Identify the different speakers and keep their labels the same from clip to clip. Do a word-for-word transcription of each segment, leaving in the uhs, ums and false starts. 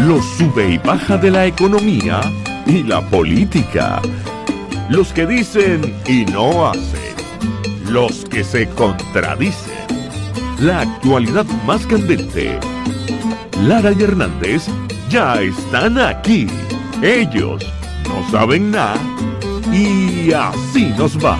Speaker 1: los sube y baja de la economía y la política, los que dicen y no hacen, los que se contradicen, la actualidad más candente. Lara y Hernández ya están aquí. Ellos no saben nada y así nos va.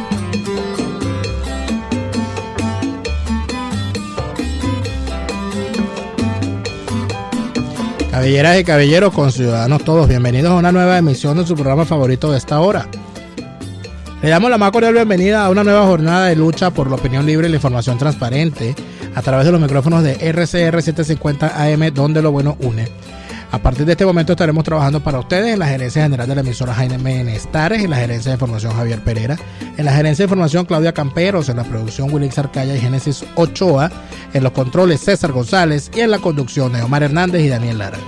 Speaker 2: Caballeras y caballeros, conciudadanos todos, bienvenidos a una nueva emisión de su programa favorito de esta hora. Le damos la más cordial bienvenida a una nueva jornada de lucha por la opinión libre y la información transparente a través de los micrófonos de R C R setecientos cincuenta A M, donde lo bueno une. A partir de este momento estaremos trabajando para ustedes en la gerencia general de la emisora Jaime Nestares, en la gerencia de información Javier Pereira, en la gerencia de información Claudia Camperos, en la producción Wilix Arcaya y Génesis Ochoa, en los controles César González y en la conducción de Omar Hernández y Daniel Lara.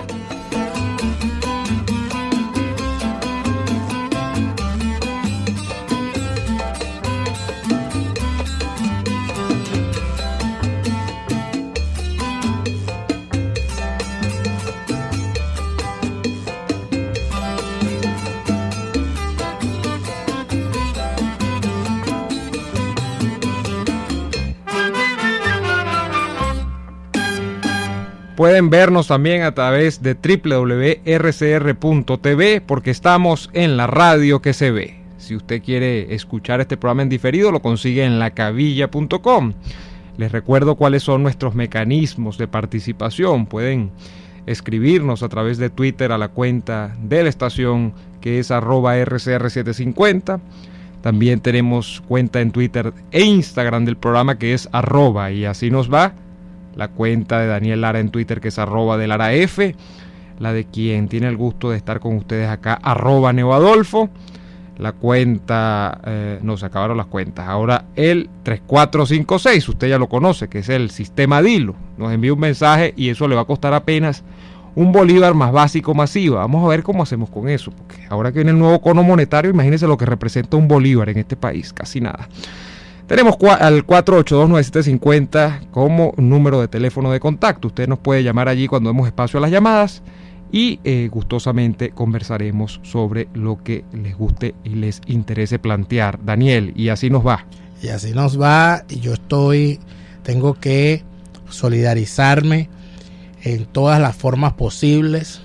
Speaker 3: Pueden vernos también a través de doble u doble u doble u punto r c r punto t v porque estamos en la radio que se ve. Si usted quiere escuchar este programa en diferido, lo consigue en la cabilla punto com. Les recuerdo cuáles son nuestros mecanismos de participación. Pueden escribirnos a través de Twitter a la cuenta de la estación, que es arroba R C R setecientos cincuenta. También tenemos cuenta en Twitter e Instagram del programa, que es arroba, y así nos va. La cuenta de Daniel Lara en Twitter, que es arroba de Lara F, la de quien tiene el gusto de estar con ustedes acá, arroba Neoadolfo, la cuenta, eh, no, se acabaron las cuentas, ahora el tres cuatro cinco seis, usted ya lo conoce, que es el sistema Dilo, nos envía un mensaje y eso le va a costar apenas un bolívar más básico masiva. Vamos a ver cómo hacemos con eso, porque ahora que viene el nuevo cono monetario, imagínense lo que representa un bolívar en este país, casi nada. Tenemos al cuatro ocho dos nueve siete cinco cero como número de teléfono de contacto. Usted nos puede llamar allí cuando demos espacio a las llamadas y eh, gustosamente conversaremos sobre lo que les guste y les interese plantear. Daniel, y así nos va.
Speaker 2: Y así nos va, y yo estoy, tengo que solidarizarme en todas las formas posibles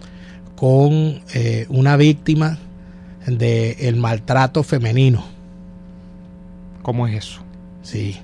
Speaker 2: con eh, una víctima del maltrato femenino.
Speaker 3: ¿Cómo es eso?
Speaker 2: Sí.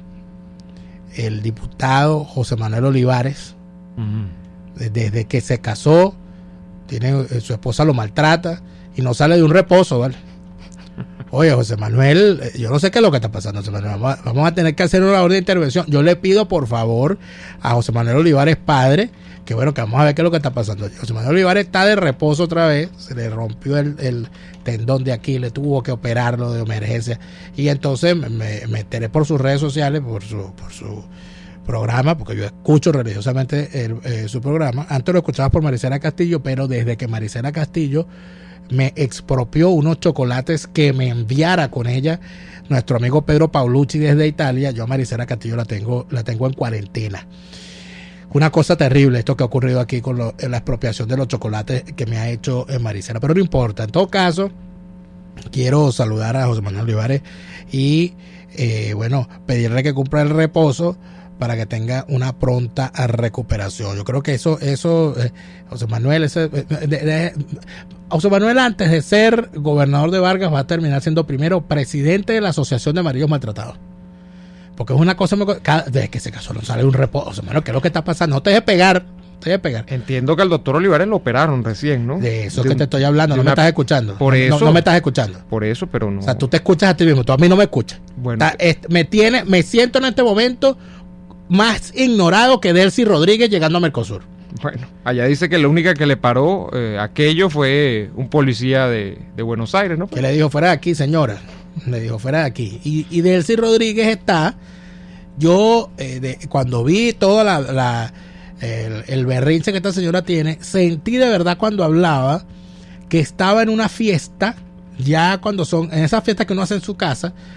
Speaker 2: El diputado José Manuel Olivares, uh-huh. desde que se casó, tiene, su esposa lo maltrata y no sale de un reposo, ¿vale? Oye, José Manuel, yo no sé qué es lo que está pasando, José Manuel. Vamos a, vamos a tener que hacer una orden de intervención. Yo le pido, por favor, a José Manuel Olivares, padre, que bueno, que vamos a ver qué es lo que está pasando. José Manuel Olivares está de reposo otra vez, se le rompió el, el tendón de aquí, le tuvo que operarlo de emergencia, y entonces me, me enteré por sus redes sociales, por su, por su programa, porque yo escucho religiosamente el, eh, su programa. Antes lo escuchaba por Maricela Castillo, pero desde que Maricela Castillo me expropió unos chocolates que me enviara con ella nuestro amigo Pedro Paulucci desde Italia, yo a Maricela Castillo la tengo, la tengo en cuarentena. Una cosa terrible esto que ha ocurrido aquí con lo, la expropiación de los chocolates que me ha hecho en Maricela, pero no importa. En todo caso, quiero saludar a José Manuel Olivares y eh, bueno, pedirle que cumpla el reposo para que tenga una pronta recuperación. Yo creo que eso, eso eh, José Manuel, ese, de, de, de, José Manuel antes de ser gobernador de Vargas va a terminar siendo primero presidente de la Asociación de Maridos Maltratados. Porque es una cosa, cada, desde que se casó no sale un reposo. O sea, ¿qué es lo que está pasando? No te dejes pegar, te dejes pegar.
Speaker 3: Entiendo que al doctor Olivares lo operaron recién, ¿no?
Speaker 2: De eso
Speaker 3: de
Speaker 2: que
Speaker 3: un,
Speaker 2: te estoy hablando, no una, me estás escuchando.
Speaker 3: Por
Speaker 2: no,
Speaker 3: eso.
Speaker 2: No, no me estás escuchando.
Speaker 3: Por eso, pero no.
Speaker 2: O sea, tú te escuchas a ti mismo, tú a mí no me escuchas.
Speaker 3: Bueno.
Speaker 2: Está, es, me tiene, me siento en este momento más ignorado que Delcy Rodríguez llegando a Mercosur.
Speaker 3: Bueno, allá dice que la única que le paró eh, aquello fue un policía de, de Buenos Aires, ¿no?
Speaker 2: Que le dijo, fuera de aquí, señora. Le dijo, fuera de aquí. Y, y Delcy Rodríguez está... Yo, eh, de, cuando vi toda la, la el, el berrinche que esta señora tiene, sentí de verdad cuando hablaba que estaba en una fiesta, ya cuando son, en esas fiestas que uno hace en su casa,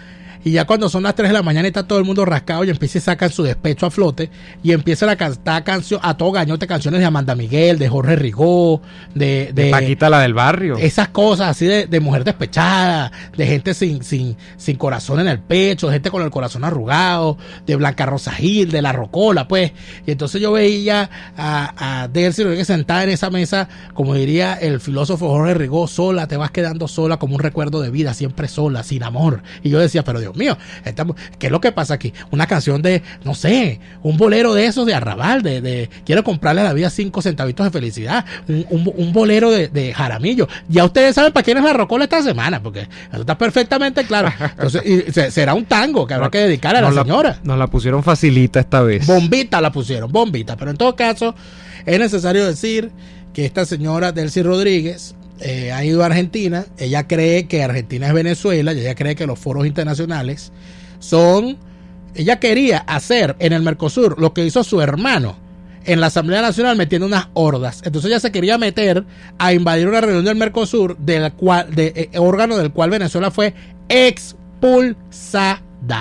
Speaker 2: y ya cuando son las tres de la mañana está todo el mundo rascado y empieza y sacan su despecho a flote y empiezan a cantar canción, a todo gañote canciones de Amanda Miguel, de Jorge Rigó, de, de,
Speaker 3: de Paquita la del barrio.
Speaker 2: Esas cosas así de, de mujer despechada, de gente sin, sin, sin corazón en el pecho, de gente con el corazón arrugado, de Blanca Rosa Gil, de La Rocola, pues. Y entonces yo veía a, a Delcy Rodríguez sentada en esa mesa, como diría el filósofo Jorge Rigó, sola, te vas quedando sola como un recuerdo de vida, siempre sola, sin amor. Y yo decía, pero Dios mío, estamos, ¿qué es lo que pasa aquí? Una canción de, no sé, un bolero de esos de arrabal, de, de quiero comprarle a la vida cinco centavitos de felicidad, un, un, un bolero de, de Jaramillo. Ya ustedes saben para quién es La Rocola esta semana, porque eso está perfectamente claro. Entonces, y se, será un tango que habrá que dedicar a la, la señora.
Speaker 3: Nos la pusieron facilita esta vez.
Speaker 2: Bombita la pusieron, bombita. Pero en todo caso, es necesario decir que esta señora Delcy Rodríguez Eh, ha ido a Argentina. Ella cree que Argentina es Venezuela y ella cree que los foros internacionales son, ella quería hacer en el Mercosur lo que hizo su hermano en la Asamblea Nacional metiendo unas hordas. Entonces ella se quería meter a invadir una reunión del Mercosur del cual, de, eh, órgano del cual Venezuela fue expulsada.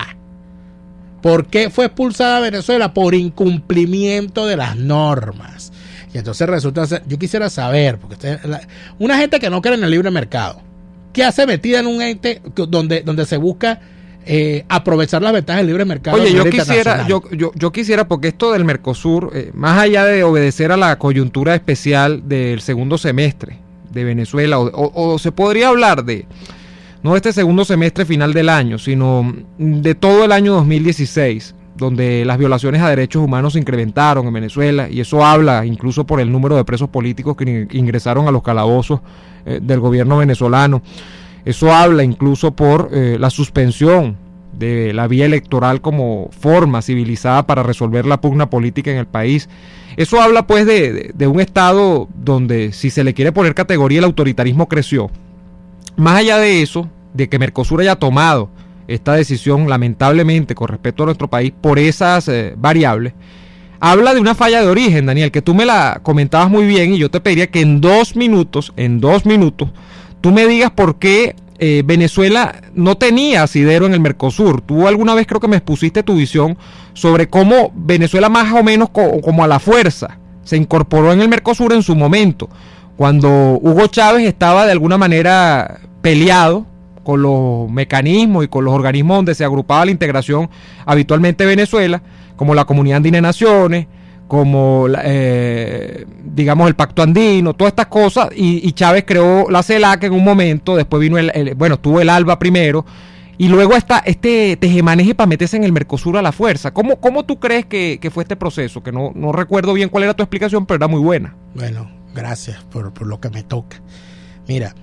Speaker 2: ¿Por qué fue expulsada Venezuela? Por incumplimiento de las normas. Y entonces resulta ser, yo quisiera saber, porque usted, la, una gente que no cree en el libre mercado, ¿qué hace metida en un ente donde, donde se busca eh, aprovechar las ventajas del libre mercado?
Speaker 3: Oye, yo quisiera, yo, yo, yo quisiera, porque esto del Mercosur, eh, más allá de obedecer a la coyuntura especial del segundo semestre de Venezuela, o, o, o se podría hablar de, no de este segundo semestre final del año, sino de todo el año dos mil dieciséis, donde las violaciones a derechos humanos se incrementaron en Venezuela, y eso habla incluso por el número de presos políticos que ingresaron a los calabozos eh, del gobierno venezolano. Eso habla incluso por eh, la suspensión de la vía electoral como forma civilizada para resolver la pugna política en el país. Eso habla pues de, de, de un estado donde, si se le quiere poner categoría, el autoritarismo creció. Más allá de eso, de que Mercosur haya tomado esta decisión, lamentablemente, con respecto a nuestro país, por esas eh, variables, habla de una falla de origen, Daniel, que tú me la comentabas muy bien, y yo te pediría que en dos minutos, en dos minutos, tú me digas por qué eh, Venezuela no tenía asidero en el Mercosur. Tú alguna vez creo que me expusiste tu visión sobre cómo Venezuela más o menos co- como a la fuerza se incorporó en el Mercosur en su momento, cuando Hugo Chávez estaba de alguna manera peleado con los mecanismos y con los organismos donde se agrupaba la integración habitualmente Venezuela, como la Comunidad Andina de Naciones, como eh, digamos el Pacto Andino, todas estas cosas, y, y Chávez creó la CELAC en un momento, después vino el, el bueno, tuvo el ALBA primero, y luego está este tejemaneje para meterse en el Mercosur a la fuerza. ¿Cómo, cómo tú crees que, que fue este proceso? Que no, no recuerdo bien cuál era tu explicación, pero era muy buena.
Speaker 2: Bueno, gracias por, por lo que me toca. Mira,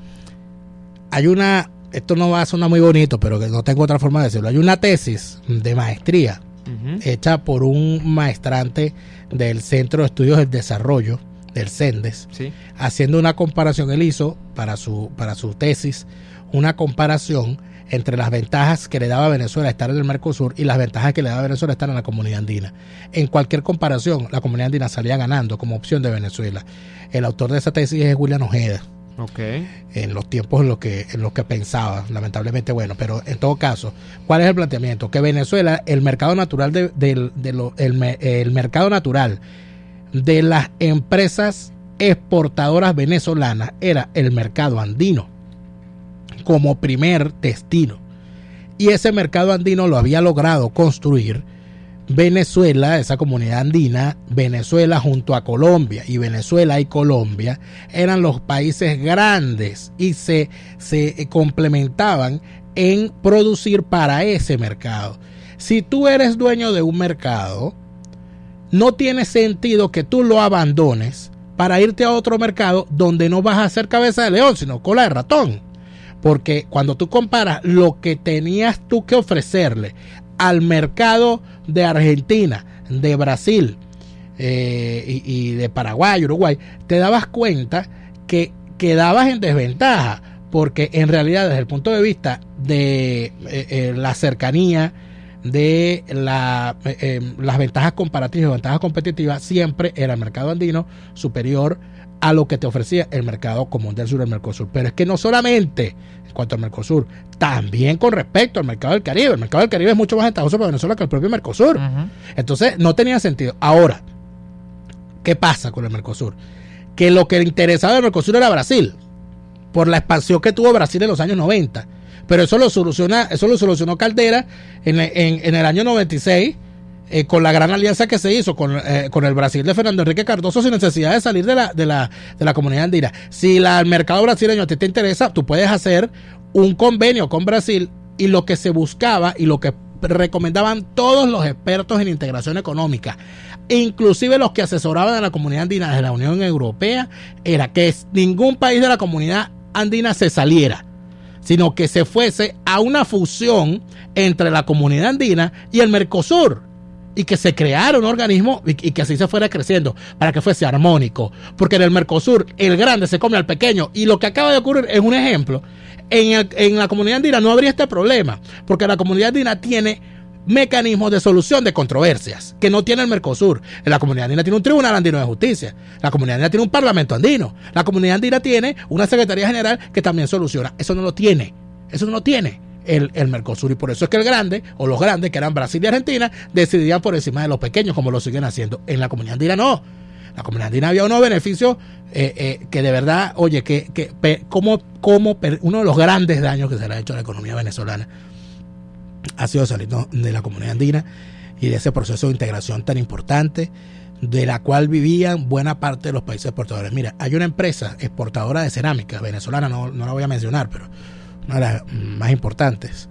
Speaker 2: hay una, esto no va a sonar muy bonito, pero que no tengo otra forma de decirlo. Hay una tesis de maestría uh-huh. hecha por un maestrante del Centro de Estudios del Desarrollo, del CENDES, sí. haciendo una comparación. Él hizo para su, para su tesis una comparación entre las ventajas que le daba a Venezuela estar en el Mercosur y las ventajas que le daba a Venezuela estar en la Comunidad Andina. En cualquier comparación, la Comunidad Andina salía ganando como opción de Venezuela. El autor de esa tesis es William Ojeda.
Speaker 3: Okay.
Speaker 2: En los tiempos en los que en los que pensaba, lamentablemente, bueno, pero en todo caso, ¿cuál es el planteamiento? Que Venezuela, el mercado natural de, de, de lo, el, el mercado natural de las empresas exportadoras venezolanas era el mercado andino como primer destino, y ese mercado andino lo había logrado construir Venezuela, esa comunidad andina. Venezuela junto a Colombia, y Venezuela y Colombia eran los países grandes y se, se complementaban en producir para ese mercado. Si tú eres dueño de un mercado, no tiene sentido que tú lo abandones para irte a otro mercado donde no vas a hacer cabeza de león, sino cola de ratón. Porque cuando tú comparas lo que tenías tú que ofrecerle al mercado de Argentina, de Brasil eh, y, y de Paraguay, Uruguay, te dabas cuenta que quedabas en desventaja, porque en realidad desde el punto de vista de eh, eh, la cercanía, de la, eh, las ventajas comparativas y ventajas competitivas, siempre era el mercado andino superior a lo que te ofrecía el mercado común del sur, el Mercosur. Pero es que no solamente en cuanto al Mercosur, también con respecto al mercado del Caribe. El mercado del Caribe es mucho más ventajoso para Venezuela que el propio Mercosur. Uh-huh. Entonces no tenía sentido. Ahora, ¿qué pasa con el Mercosur? Que lo que le interesaba al Mercosur era Brasil, por la expansión que tuvo Brasil en los años noventa. Pero eso lo soluciona, eso lo solucionó Caldera en, en, en el año noventa y seis, eh, con la gran alianza que se hizo con, eh, con el Brasil de Fernando Enrique Cardoso, sin necesidad de salir de la, de la, de la comunidad andina. Si la, el mercado brasileño a ti te interesa, tú puedes hacer un convenio con Brasil, y lo que se buscaba y lo que recomendaban todos los expertos en integración económica, inclusive los que asesoraban a la comunidad andina de la Unión Europea, era que ningún país de la comunidad andina se saliera, sino que se fuese a una fusión entre la comunidad andina y el Mercosur, y que se creara un organismo y, y que así se fuera creciendo, para que fuese armónico, porque en el Mercosur el grande se come al pequeño, y lo que acaba de ocurrir es un ejemplo. En, el, en la comunidad andina no habría este problema, porque la comunidad andina tiene mecanismos de solución de controversias que no tiene el Mercosur. La comunidad andina tiene un tribunal andino de justicia, la comunidad andina tiene un parlamento andino, la comunidad andina tiene una secretaría general que también soluciona. Eso no lo tiene, eso no lo tiene el, el Mercosur, y por eso es que el grande, o los grandes, que eran Brasil y Argentina, decidían por encima de los pequeños, como lo siguen haciendo. En la comunidad andina no. La comunidad andina había unos beneficios eh, eh, que de verdad, oye, que, que pe, como, como per, uno de los grandes daños que se le ha hecho a la economía venezolana ha sido salir de la comunidad andina y de ese proceso de integración tan importante, de la cual vivían buena parte de los países exportadores. Mira, hay una empresa exportadora de cerámica venezolana, no, no la voy a mencionar, pero una de las más importantes,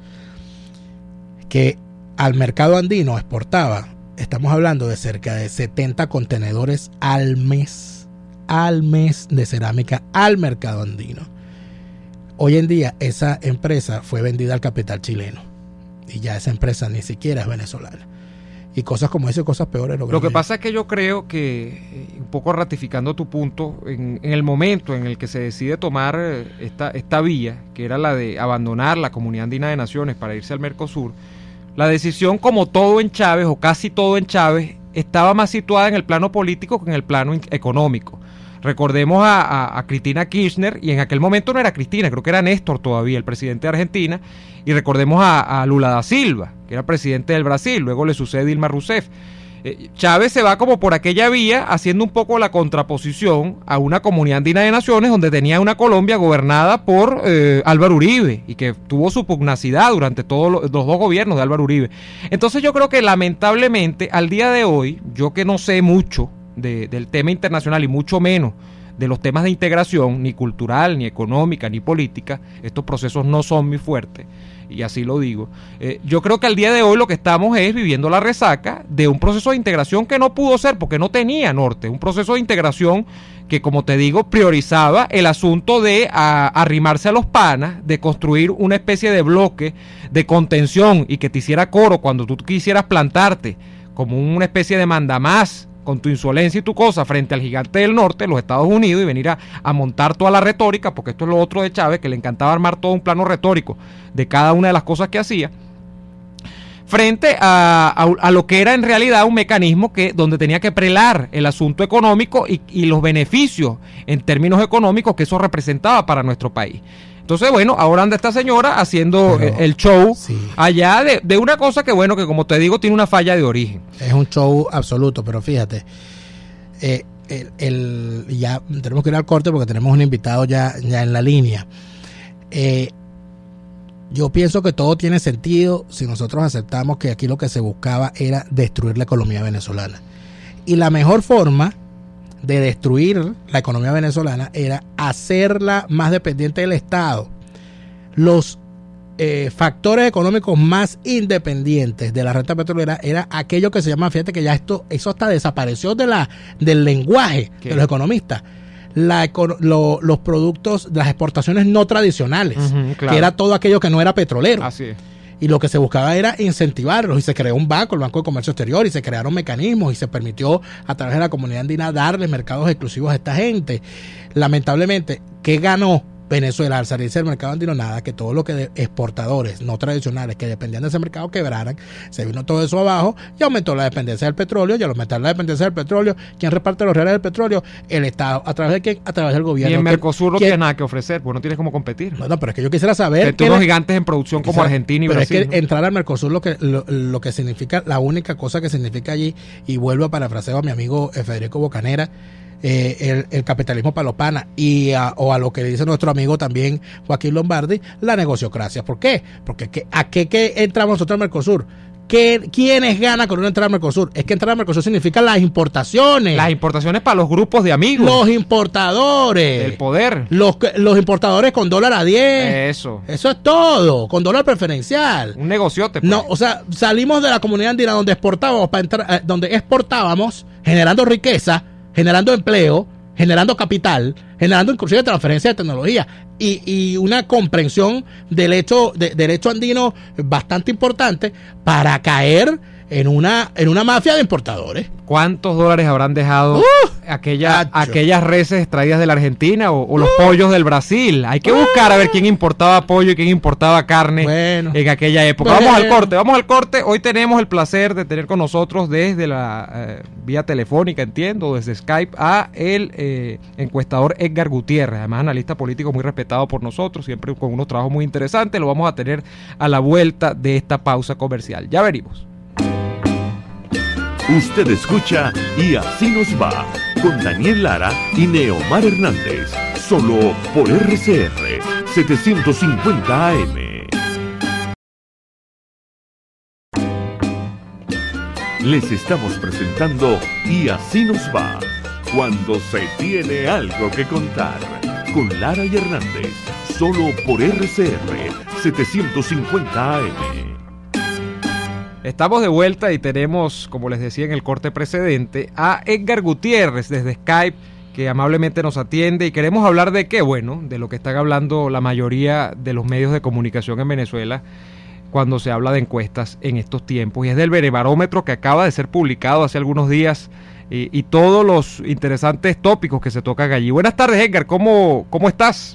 Speaker 2: que al mercado andino exportaba, estamos hablando de cerca de setenta contenedores al mes, al mes de cerámica al mercado andino. Hoy en día esa empresa fue vendida al capital chileno, y ya esa empresa ni siquiera es venezolana. Y cosas como eso y cosas peores. Lo,
Speaker 3: lo que pasa es que yo creo que, un poco ratificando tu punto, en, en el momento en el que se decide tomar esta, esta vía, que era la de abandonar la Comunidad Andina de Naciones para irse al Mercosur, la decisión, como todo en Chávez, o casi todo en Chávez, estaba más situada en el plano político que en el plano económico. Recordemos a, a, a Cristina Kirchner, y en aquel momento no era Cristina, creo que era Néstor todavía, el presidente de Argentina, y recordemos a, a Lula da Silva, que era presidente del Brasil, luego le sucede Dilma Rousseff. Eh, Chávez se va como por aquella vía, haciendo un poco la contraposición a una Comunidad Andina de Naciones, donde tenía una Colombia gobernada por eh, Álvaro Uribe, y que tuvo su pugnacidad durante todos los, los dos gobiernos de Álvaro Uribe. Entonces yo creo que lamentablemente, al día de hoy, yo que no sé mucho de, del tema internacional, y mucho menos de los temas de integración, ni cultural, ni económica, ni política, estos procesos no son muy fuertes, y así lo digo. Eh, yo creo que al día de hoy lo que estamos es viviendo la resaca de un proceso de integración que no pudo ser, porque no tenía norte, un proceso de integración que, como te digo, priorizaba el asunto de a, arrimarse a los panas, de construir una especie de bloque de contención, y que te hiciera coro cuando tú quisieras plantarte como una especie de mandamás con tu insolencia y tu cosa frente al gigante del norte, los Estados Unidos, y venir a, a montar toda la retórica, porque esto es lo otro de Chávez, que le encantaba armar todo un plano retórico de cada una de las cosas que hacía, frente a, a, a lo que era en realidad un mecanismo que donde tenía que prelar el asunto económico y, y los beneficios en términos económicos que eso representaba para nuestro país. Entonces, bueno, ahora anda esta señora haciendo Pero, el show sí. allá de, de una cosa que, bueno, que como te digo, tiene una falla de origen.
Speaker 2: Es un show absoluto, pero fíjate, eh, el, el, ya tenemos que ir al corte porque tenemos un invitado ya, ya en la línea. Eh, yo pienso que todo tiene sentido si nosotros aceptamos que aquí lo que se buscaba era destruir la economía venezolana. Y la mejor forma de destruir la economía venezolana era hacerla más dependiente del Estado. Los eh, factores económicos más independientes de la renta petrolera era aquello que se llama, fíjate que ya esto eso hasta desapareció de la del lenguaje ¿Qué? de los economistas, la, lo, los productos, las exportaciones no tradicionales, uh-huh, claro. que era todo aquello que no era petrolero.
Speaker 3: Así es.
Speaker 2: Y lo que se buscaba era incentivarlos, y se creó un banco, el Banco de Comercio Exterior, y se crearon mecanismos, y se permitió a través de la comunidad andina darle mercados exclusivos a esta gente. Lamentablemente, ¿qué ganó Venezuela, al salirse del mercado andino, nada, que todo lo que de exportadores no tradicionales que dependían de ese mercado quebraran, se vino todo eso abajo y aumentó la dependencia del petróleo, y al aumentar la dependencia del petróleo, ¿quién reparte los reales del petróleo? El Estado. ¿A través de quién? A través del gobierno.
Speaker 3: Y en Mercosur no
Speaker 2: ¿quién?
Speaker 3: tienes nada que ofrecer, pues no tienes cómo competir.
Speaker 2: Bueno, pero es que yo quisiera saber...
Speaker 3: Que unos gigantes en producción como Argentina y
Speaker 2: pero
Speaker 3: Brasil.
Speaker 2: Pero es que
Speaker 3: ¿no?
Speaker 2: entrar al Mercosur lo que, lo, lo que significa, la única cosa que significa allí, y vuelvo a parafrasear a mi amigo Federico Bocanera, Eh, el, el capitalismo palopana, y a, o a lo que dice nuestro amigo también Joaquín Lombardi, la negociocracia. ¿Por qué? Porque ¿qué, ¿a qué, qué entramos nosotros al Mercosur? ¿Qué, ¿Quiénes ganan con una entrada al Mercosur? Es que entrar al Mercosur significa las importaciones.
Speaker 3: Las importaciones para los grupos de amigos.
Speaker 2: Los importadores.
Speaker 3: El poder.
Speaker 2: Los, los importadores con dólar a diez.
Speaker 3: Eso.
Speaker 2: Eso es todo. Con dólar preferencial.
Speaker 3: Un negociote. Pues.
Speaker 2: No, o sea, salimos de la comunidad andina donde exportábamos para entrar, eh, donde exportábamos, generando riqueza, generando empleo, generando capital, generando inclusive transferencia de tecnología y, y una comprensión del hecho de, del hecho andino bastante importante para caer en una en una mafia de importadores.
Speaker 3: ¿Cuántos dólares habrán dejado
Speaker 2: uh,
Speaker 3: aquella, aquellas reses extraídas de la Argentina o, o los uh, pollos del Brasil? Hay que buscar a ver quién importaba pollo y quién importaba carne
Speaker 2: bueno,
Speaker 3: en aquella época.
Speaker 2: Bueno.
Speaker 3: Vamos al corte, vamos al corte. Hoy tenemos el placer de tener con nosotros desde la eh, vía telefónica, entiendo, desde Skype, a el eh, encuestador Edgar Gutiérrez, además analista político muy respetado por nosotros, siempre con unos trabajos muy interesantes. Lo vamos a tener a la vuelta de esta pausa comercial. Ya venimos.
Speaker 1: Usted escucha Y Así Nos Va, con Daniel Lara y Neomar Hernández, solo por R C R setecientos cincuenta A M. Les estamos presentando Y Así Nos Va, cuando se tiene algo que contar, con Lara y Hernández, solo por R C R setecientos cincuenta A M.
Speaker 3: Estamos de vuelta y tenemos, como les decía en el corte precedente, a Edgar Gutiérrez desde Skype, que amablemente nos atiende, y queremos hablar de qué, bueno, de lo que están hablando la mayoría de los medios de comunicación en Venezuela cuando se habla de encuestas en estos tiempos, y es del Benebarómetro que acaba de ser publicado hace algunos días, y, y todos los interesantes tópicos que se tocan allí. Buenas tardes, Edgar, ¿cómo, cómo estás?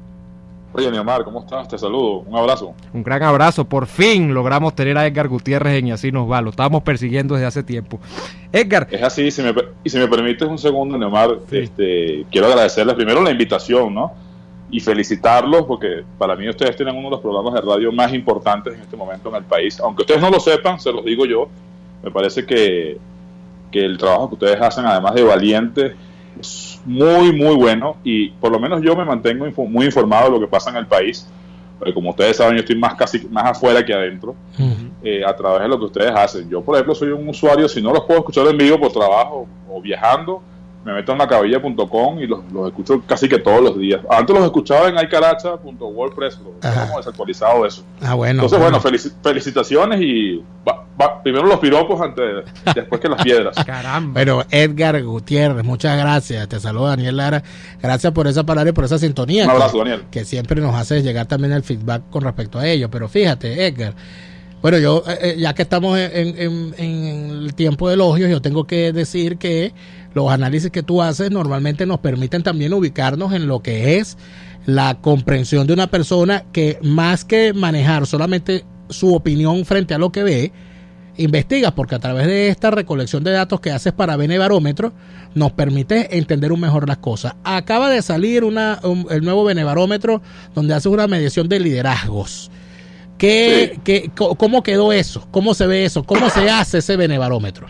Speaker 4: Oye, Neomar, ¿cómo estás? Te saludo, un abrazo.
Speaker 3: Un gran abrazo, por fin logramos tener a Edgar Gutiérrez en Y Así Nos Va, lo estábamos persiguiendo desde hace tiempo. Edgar.
Speaker 4: Es así, si me, y si me permites un segundo, Neomar,
Speaker 3: sí.
Speaker 4: este, quiero agradecerles primero la invitación, ¿no? Y felicitarlos, porque para mí ustedes tienen uno de los programas de radio más importantes en este momento en el país. Aunque ustedes no lo sepan, se los digo yo, me parece que, que el trabajo que ustedes hacen, además de valiente, es muy, muy bueno, y por lo menos yo me mantengo info, muy informado de lo que pasa en el país, porque como ustedes saben, yo estoy más casi más afuera que adentro, uh-huh. eh, a través de lo que ustedes hacen. Yo, por ejemplo, soy un usuario, si no los puedo escuchar en vivo por trabajo o viajando, me meto en la cabilla punto com y los, los escucho casi que todos los días. Antes los escuchaba en aycaracha punto wordpress, hemos desactualizado eso.
Speaker 2: Ah, bueno.
Speaker 4: Entonces,
Speaker 2: bueno,
Speaker 4: bueno, felici- felicitaciones y va, va, primero los piropos antes, después que las piedras.
Speaker 3: Caramba.
Speaker 2: Pero Edgar Gutiérrez, muchas gracias. Te saluda Daniel Lara. Gracias por esa palabra y por esa sintonía.
Speaker 4: Un abrazo,
Speaker 2: que,
Speaker 4: Daniel.
Speaker 2: Que siempre nos hace llegar también el feedback con respecto a ello. Pero fíjate, Edgar. Bueno, yo, eh, ya que estamos en, en, en el tiempo de elogios, yo tengo que decir que los análisis que tú haces normalmente nos permiten también ubicarnos en lo que es la comprensión de una persona que, más que manejar solamente su opinión frente a lo que ve, investiga, porque a través de esta recolección de datos que haces para Benebarómetro nos permite entender un mejor las cosas. Acaba de salir una, un, el nuevo Benebarómetro, donde haces una medición de liderazgos. ¿Qué, sí. qué, ¿Cómo quedó eso? ¿Cómo se ve eso? ¿Cómo se hace ese Benebarómetro?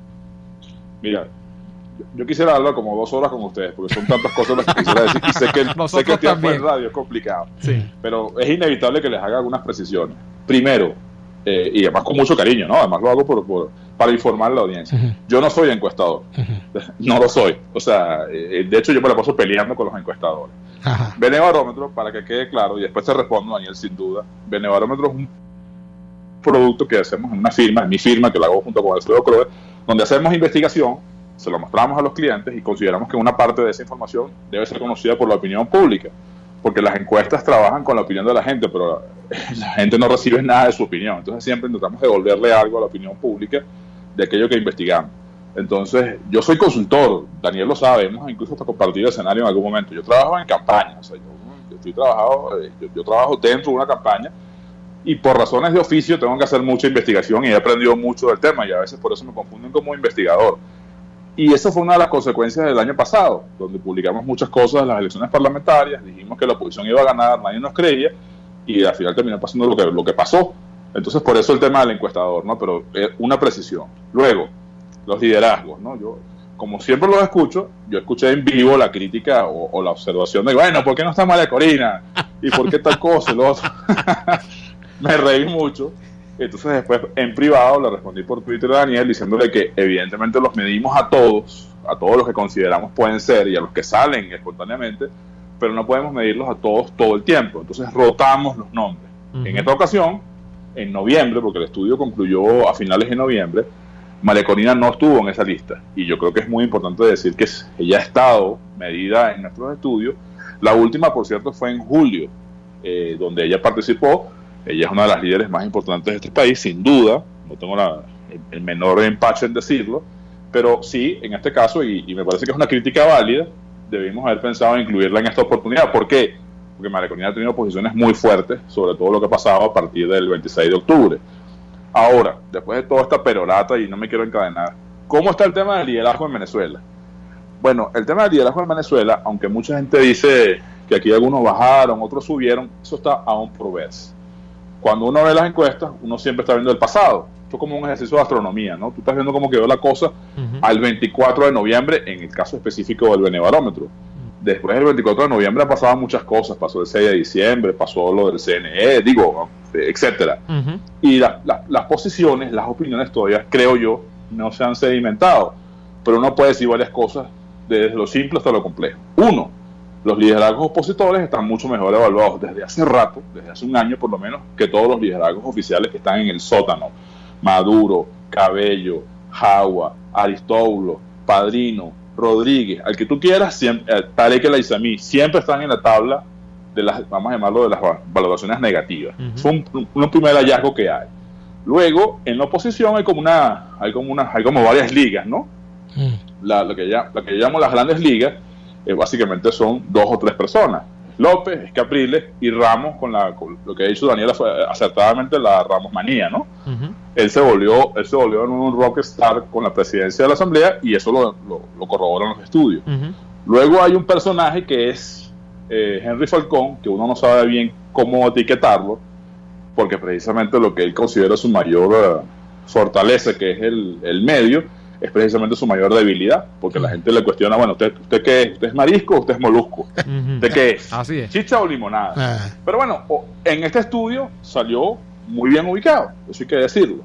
Speaker 4: Mira, yo quisiera hablar como dos horas con ustedes, porque son tantas cosas las que quisiera decir, y sé que el, sé que el tiempo en radio es complicado, sí. pero es inevitable que les haga algunas precisiones. Primero, eh, y además con mucho cariño, ¿no? Además lo hago por, por, para informar a la audiencia. Uh-huh. Yo no soy encuestador, uh-huh. no lo soy. O sea, eh, de hecho yo me la paso peleando con los encuestadores. Uh-huh. Benebarómetro, para que quede claro, y después te respondo, Daniel, sin duda, Benebarómetro es un producto que hacemos en una firma, en mi firma, que la hago junto con Alfredo Crowe, donde hacemos investigación, se lo mostramos a los clientes y consideramos que una parte de esa información debe ser conocida por la opinión pública, porque las encuestas trabajan con la opinión de la gente, pero la gente no recibe nada de su opinión. Entonces siempre intentamos devolverle algo a la opinión pública de aquello que investigamos. Entonces, yo soy consultor, Daniel lo sabe, hemos incluso hasta compartido escenario en algún momento. Yo trabajo en campaña, o sea, yo yo, estoy trabajado, eh, yo, yo trabajo dentro de una campaña y por razones de oficio tengo que hacer mucha investigación y he aprendido mucho del tema y a veces por eso me confunden como investigador. Y esa fue una de las consecuencias del año pasado, donde publicamos muchas cosas en las elecciones parlamentarias, dijimos que la oposición iba a ganar, nadie nos creía, y al final terminó pasando lo que, lo que pasó. Entonces, por eso el tema del encuestador, ¿no? Pero eh, una precisión. Luego, los liderazgos, ¿no? Yo, como siempre los escucho, yo escuché en vivo la crítica o, o la observación de, bueno, ¿por qué no está María Corina? ¿Y por qué tal cosa y lo otro? Me reí mucho. Entonces después en privado le respondí por Twitter a Daniel diciéndole que evidentemente los medimos a todos, a todos los que consideramos pueden ser y a los que salen espontáneamente, pero no podemos medirlos a todos todo el tiempo. Entonces rotamos los nombres. Uh-huh. En esta ocasión, en noviembre, porque el estudio concluyó a finales de noviembre, María Corina no estuvo en esa lista. Y yo creo que es muy importante decir que ella ha estado medida en nuestros estudios. La última, por cierto, fue en julio, eh, donde ella participó. Ella es una de las líderes más importantes de este país, sin duda, no tengo la, el, el menor empache en decirlo, pero sí, en este caso, y, y me parece que es una crítica válida, debimos haber pensado en incluirla en esta oportunidad. ¿Por qué? Porque María Corina ha tenido posiciones muy fuertes sobre todo lo que ha pasado a partir del veintiséis de octubre. Ahora, después de toda esta perorata, y no me quiero encadenar, ¿cómo está el tema del liderazgo en Venezuela? Bueno, el tema del liderazgo en Venezuela, aunque mucha gente dice que aquí algunos bajaron, otros subieron, eso está aún por verse. Cuando uno ve las encuestas, uno siempre está viendo el pasado. Esto es como un ejercicio de astronomía, ¿no? Tú estás viendo cómo quedó la cosa uh-huh. al veinticuatro de noviembre, en el caso específico del Benebarómetro. Uh-huh. Después del veinticuatro de noviembre han pasado muchas cosas. Pasó el seis de diciembre, pasó lo del C N E, digo, etcétera. Uh-huh. Y la, la, las posiciones, las opiniones todavía, creo yo, no se han sedimentado. Pero uno puede decir varias cosas desde lo simple hasta lo complejo. Uno, los liderazgos opositores están mucho mejor evaluados desde hace rato, desde hace un año por lo menos, que todos los liderazgos oficiales que están en el sótano. Maduro, Cabello, Jagua, Aristóbulo, Padrino, Rodríguez, al que tú quieras, siempre, Tarek El Aizami, siempre están en la tabla de las, vamos a llamarlo, de las valoraciones negativas. Uh-huh. Es un, un primer hallazgo que hay. Luego, en la oposición hay como una, hay como una, hay como varias ligas, ¿no? Uh-huh. La, lo que ya, lo que yo llamo las grandes ligas, Eh, básicamente son dos o tres personas, López, Capriles y Ramos, con, la, con lo que ha dicho Daniela fue acertadamente la Ramos manía, ¿no? Uh-huh. Él se volvió él se volvió en un rockstar con la presidencia de la Asamblea y eso lo, lo, lo corroboran los estudios. Uh-huh. Luego hay un personaje que es eh, Henry Falcón, que uno no sabe bien cómo etiquetarlo, porque precisamente lo que él considera su mayor uh, fortaleza, que es el, el medio, es precisamente su mayor debilidad, porque la gente le cuestiona, bueno, ¿usted, usted qué es? ¿Usted es marisco o usted es molusco? Uh-huh. ¿Usted qué es?
Speaker 3: Así es.
Speaker 4: ¿Chicha o limonada? Uh-huh. Pero bueno, en este estudio salió muy bien ubicado, eso hay que decirlo.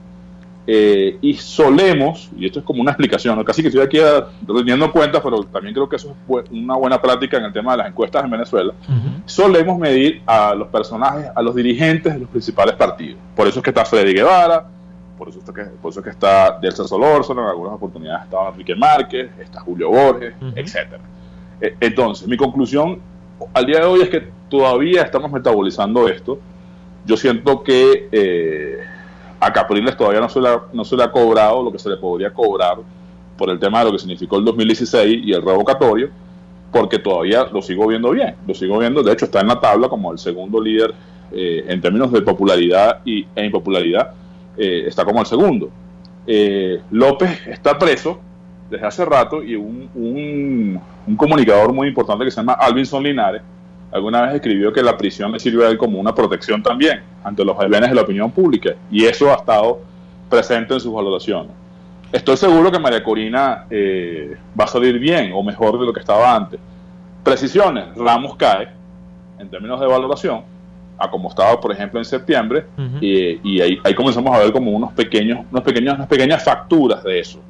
Speaker 4: Eh, y solemos, y esto es como una explicación, ¿no? Casi que estoy aquí teniendo cuentas, pero también creo que eso es una buena práctica en el tema de las encuestas en Venezuela. Uh-huh. Solemos medir a los personajes, a los dirigentes de los principales partidos. Por eso es que está Freddy Guevara, Por eso, está que, por eso es que está Delcy Solórzano, en algunas oportunidades estaba Enrique Márquez, está Julio Borges, uh-huh. etcétera. Eh, entonces, mi conclusión al día de hoy es que todavía estamos metabolizando esto. Yo siento que eh, a Capriles todavía no se, le ha, no se le ha cobrado lo que se le podría cobrar por el tema de lo que significó el dos mil dieciséis y el revocatorio, porque todavía lo sigo viendo bien. Lo sigo viendo, de hecho, está en la tabla como el segundo líder eh, en términos de popularidad y, e impopularidad. Eh, está como el segundo. eh, López está preso desde hace rato y un, un, un comunicador muy importante que se llama Alvinson Linares alguna vez escribió que la prisión le sirve a él como una protección también ante los vaivenes de la opinión pública, y eso ha estado presente en sus valoraciones. Estoy seguro que María Corina eh, va a salir bien o mejor de lo que estaba antes. Precisiones, Ramos cae en términos de valoración a como estaba, por ejemplo, en septiembre, uh-huh. y, y ahí, ahí comenzamos a ver como unos pequeños, unos pequeños, unas pequeñas facturas de eso.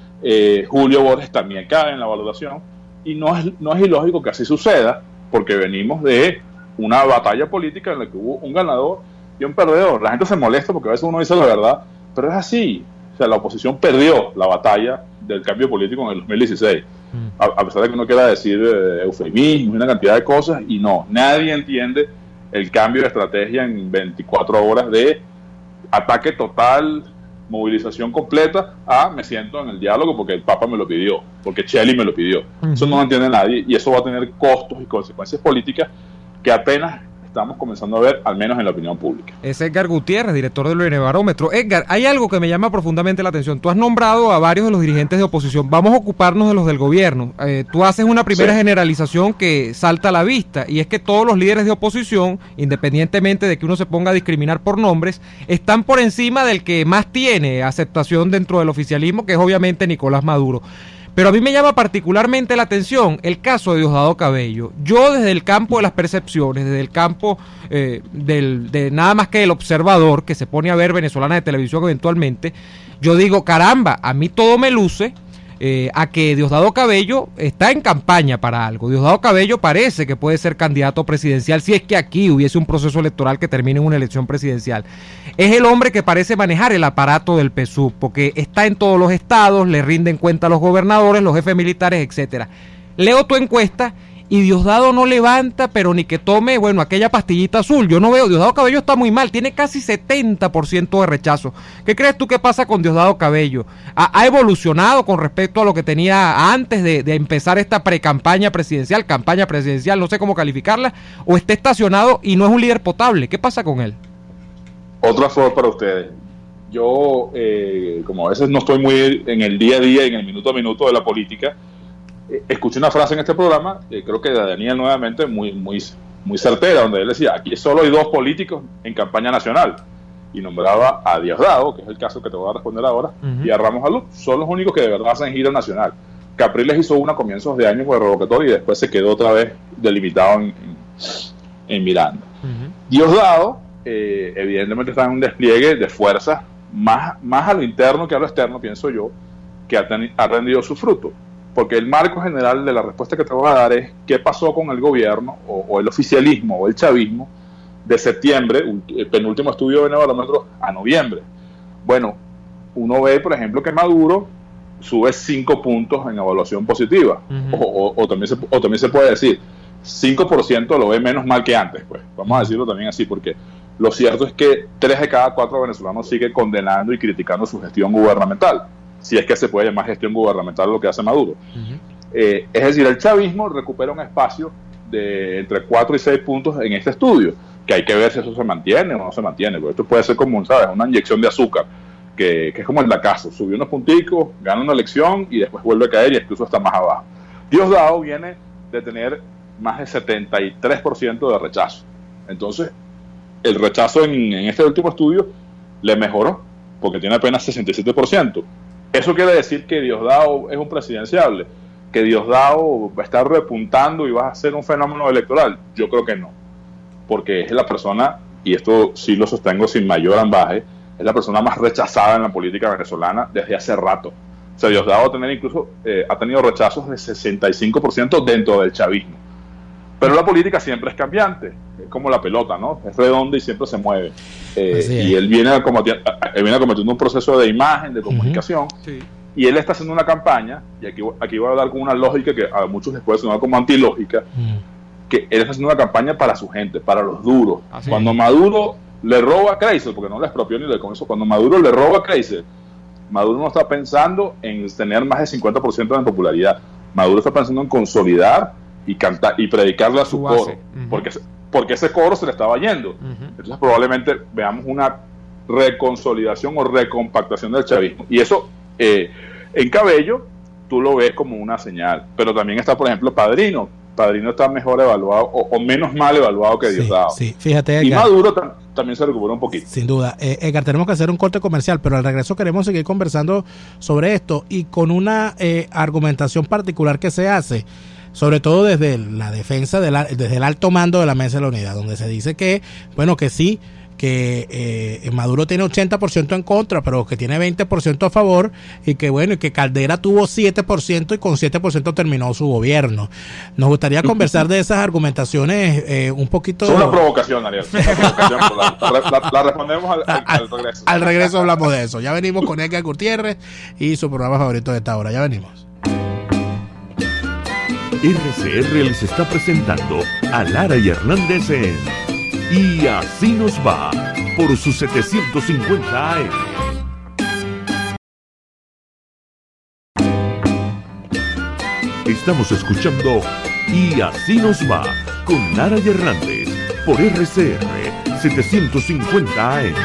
Speaker 4: Eh, Julio Borges también cae en la valoración, y no es, no es ilógico que así suceda, porque venimos de una batalla política en la que hubo un ganador y un perdedor. La gente se molesta porque a veces uno dice la verdad, pero es así. O sea, la oposición perdió la batalla del cambio político en el dos mil dieciséis, uh-huh. a, a pesar de que uno quiera decir eh, eufemismos y una cantidad de cosas, y no, nadie entiende el cambio de estrategia en veinticuatro horas de ataque total, movilización completa, a me siento en el diálogo porque el Papa me lo pidió, porque Cheli me lo pidió. Uh-huh. Eso no lo entiende nadie, y eso va a tener costos y consecuencias políticas que apenas estamos comenzando a ver, al menos en la opinión pública.
Speaker 3: Es Edgar Gutiérrez, director del Benebarómetro. Edgar, hay algo que me llama profundamente la atención. Tú has nombrado a varios de los dirigentes de oposición. Vamos a ocuparnos de los del gobierno. Eh, tú haces una primera sí. generalización que salta a la vista, y es que todos los líderes de oposición, independientemente de que uno se ponga a discriminar por nombres, están por encima del que más tiene aceptación dentro del oficialismo, que es obviamente Nicolás Maduro. Pero a mí me llama particularmente la atención el caso de Diosdado Cabello. Yo desde el campo de las percepciones, desde el campo eh, del, de nada más que el observador que se pone a ver venezolana de televisión eventualmente, yo digo, caramba, a mí todo me luce eh, a que Diosdado Cabello está en campaña para algo. Diosdado Cabello parece que puede ser candidato presidencial si es que aquí hubiese un proceso electoral que termine en una elección presidencial. Es el hombre que parece manejar el aparato del P S U V, porque está en todos los estados, le rinden cuenta a los gobernadores, los jefes militares, etcétera. Leo tu encuesta y Diosdado no levanta, pero ni que tome, bueno, aquella pastillita azul. Yo no veo, Diosdado Cabello está muy mal, tiene casi setenta por ciento de rechazo. ¿Qué crees tú que pasa con Diosdado Cabello? ¿Ha, ha evolucionado con respecto a lo que tenía antes de, de empezar esta pre-campaña presidencial, campaña presidencial, no sé cómo calificarla, o está estacionado y no es un líder potable? ¿Qué pasa con él?
Speaker 4: Otro favor para ustedes. Yo, eh, como a veces no estoy muy en el día a día, en el minuto a minuto de la política, escuché una frase en este programa, eh, creo que de Daniel nuevamente, muy, muy, muy certera, donde él decía, aquí solo hay dos políticos en campaña nacional, y nombraba a Diosdado, que es el caso que te voy a responder ahora, uh-huh. y a Ramos Alud. Son los únicos que de verdad hacen gira nacional. Capriles hizo una a comienzos de año con el revocatorio y después se quedó otra vez delimitado en, en, en Miranda. Uh-huh. Diosdado, eh, evidentemente está en un despliegue de fuerzas más, más a lo interno que a lo externo, pienso yo, que ha, ten, ha rendido su fruto. Porque el marco general de la respuesta que te voy a dar es qué pasó con el gobierno o, o el oficialismo o el chavismo de septiembre, el penúltimo estudio de Benebarómetro, a noviembre. Bueno, uno ve, por ejemplo, que Maduro sube cinco puntos en evaluación positiva. Uh-huh. o, o, o, también se, o también se puede decir, cinco por ciento lo ve menos mal que antes. Pues vamos a decirlo también así, porque lo cierto es que tres de cada cuatro venezolanos sigue condenando y criticando su gestión gubernamental, si es que se puede llamar gestión gubernamental lo que hace Maduro. Uh-huh. Eh, es decir, el chavismo recupera un espacio de entre cuatro y seis puntos en este estudio, que hay que ver si eso se mantiene o no se mantiene, porque esto puede ser como, ¿sabes?, una inyección de azúcar, que, que es como el Dacazo, subió unos punticos, gana una elección y después vuelve a caer y incluso está más abajo. Diosdado viene de tener más de setenta y tres por ciento de rechazo. Entonces, el rechazo en, en este último estudio le mejoró, porque tiene apenas sesenta y siete por ciento. ¿Eso quiere decir que Diosdado es un presidenciable? ¿Que Diosdado va a estar repuntando y va a ser un fenómeno electoral? Yo creo que no, porque es la persona, y esto sí lo sostengo sin mayor ambaje, es la persona más rechazada en la política venezolana desde hace rato. O sea, Diosdado tener incluso, eh, ha tenido rechazos de sesenta y cinco por ciento dentro del chavismo. Pero la política siempre es cambiante, es como la pelota, ¿no? Es redonda y siempre se mueve. Eh, y él viene, cometiendo, él viene cometiendo un proceso de imagen, de comunicación, uh-huh. sí. Y él está haciendo una campaña, y aquí, aquí voy a dar con una lógica que a muchos les puede sonar como antilógica, uh-huh. que él está haciendo una campaña para su gente, para los duros. Así cuando es. Maduro le roba a Kreisel, porque no le expropió ni le con eso, cuando Maduro le roba a Kreisel, Maduro no está pensando en tener más del cincuenta por ciento de popularidad. Maduro está pensando en consolidar y cantar y predicarle a su, su coro, uh-huh. porque, porque ese coro se le estaba yendo. Uh-huh. Entonces probablemente veamos una reconsolidación o recompactación del chavismo. Y eso, eh, en Cabello, tú lo ves como una señal. Pero también está, por ejemplo, Padrino. Padrino está mejor evaluado o, o menos mal evaluado que Diosdado.
Speaker 2: Sí, sí, fíjate, Edgar.
Speaker 4: Y Maduro tam- también se recuperó un poquito.
Speaker 2: Sin duda. Eh, Edgar, tenemos que hacer un corte comercial, pero al regreso queremos seguir conversando sobre esto y con una eh, argumentación particular que se hace, sobre todo desde la defensa, de la, desde el alto mando de la Mesa de la Unidad, donde se dice que, bueno, que sí, que eh, Maduro tiene ochenta por ciento en contra, pero que tiene veinte por ciento a favor, y que bueno, y que Caldera tuvo siete por ciento y con siete por ciento terminó su gobierno. Nos gustaría conversar de esas argumentaciones eh, un poquito.
Speaker 4: Es una provocación, Ariel. Una provocación, la, la, la respondemos al, al, al regreso.
Speaker 2: Al regreso hablamos de eso. Ya venimos con Edgar Gutiérrez y su programa favorito de esta hora. Ya venimos.
Speaker 1: R C R les está presentando a Lara y Hernández en Y Así Nos Va por su setecientos cincuenta A M. Estamos escuchando Y Así Nos Va con Nara y Hernández por R C R setecientos cincuenta A M.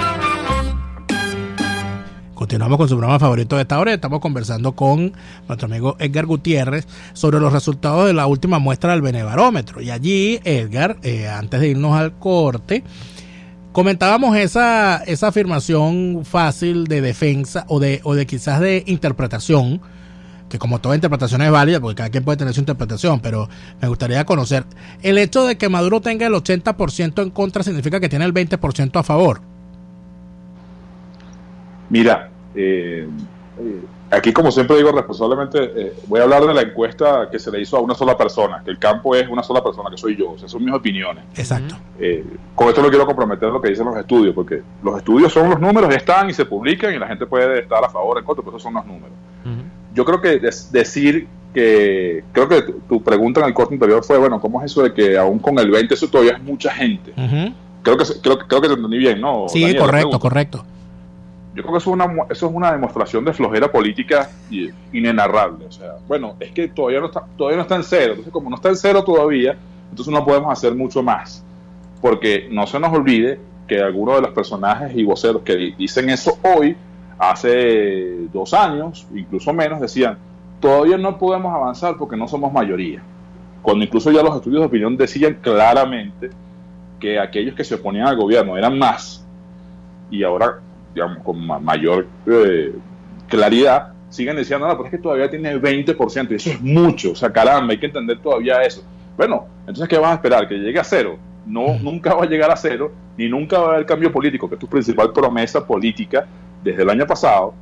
Speaker 2: Continuamos con su programa favorito de esta hora. Estamos conversando con nuestro amigo Edgar Gutiérrez sobre los resultados de la última muestra del Benebarómetro. Y allí, Edgar, eh, antes de irnos al corte, comentábamos esa, esa afirmación fácil de defensa o de, o de quizás de interpretación, que como toda interpretación es válida, porque cada quien puede tener su interpretación, pero me gustaría conocer, el hecho de que Maduro tenga el ochenta por ciento en contra significa que tiene el veinte por ciento a favor.
Speaker 4: Mira, eh, eh, aquí como siempre digo responsablemente, eh, voy a hablar de la encuesta que se le hizo a una sola persona, que el campo es una sola persona, que soy yo, o sea, son mis opiniones.
Speaker 2: Exacto.
Speaker 4: Eh, con esto no quiero comprometer lo que dicen los estudios, porque los estudios son los números, están y se publican y la gente puede estar a favor o en contra, pero esos son los números. Uh-huh. Yo creo que des- decir que, creo que tu, tu pregunta en el corte anterior fue, bueno, ¿cómo es eso de que aún con el veinte eso todavía es mucha gente? Uh-huh. Creo que creo, creo que te entendí bien, ¿no?
Speaker 2: Sí, Daniel, correcto, correcto.
Speaker 4: Yo creo que eso es, una, eso es una demostración de flojera política inenarrable. O sea, bueno, es que todavía no está, todavía no está en cero. Entonces, como no está en cero todavía, entonces no podemos hacer mucho más. Porque no se nos olvide que algunos de los personajes y voceros que dicen eso hoy, hace dos años, incluso menos, decían, todavía no podemos avanzar porque no somos mayoría. Cuando incluso ya los estudios de opinión decían claramente que aquellos que se oponían al gobierno eran más, y ahora, digamos, con ma- mayor eh, claridad, siguen diciendo, no, pero es que todavía tiene veinte por ciento, y eso es mucho, o sea, caramba, hay que entender todavía eso. Bueno, entonces, ¿qué vas a esperar? ¿Que llegue a cero? No, nunca va a llegar a cero, ni nunca va a haber cambio político, que es tu principal promesa política desde el año pasado,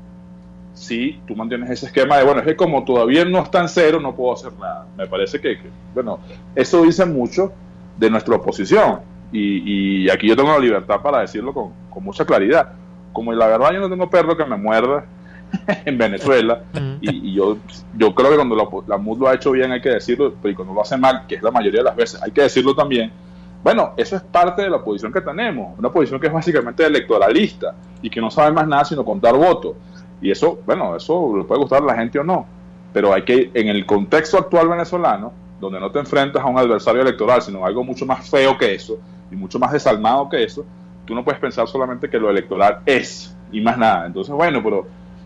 Speaker 4: si tú mantienes ese esquema de, bueno, es que como todavía no está en cero, no puedo hacer nada. Me parece que, que bueno, eso dice mucho de nuestra oposición, y, y aquí yo tengo la libertad para decirlo con, con mucha claridad. Como la verdad yo no tengo perro que me muerda en Venezuela, y, y yo yo creo que cuando la, la M U D lo ha hecho bien hay que decirlo, pero cuando lo hace mal, que es la mayoría de las veces, hay que decirlo también. Bueno, eso es parte de la posición que tenemos, una posición que es básicamente electoralista y que no sabe más nada sino contar votos. Y eso, bueno, eso le puede gustar a la gente o no, pero hay que, en el contexto actual venezolano, donde no te enfrentas a un adversario electoral, sino a algo mucho más feo que eso y mucho más desalmado que eso, tú no puedes pensar solamente que lo electoral es y más nada. Entonces, bueno, pero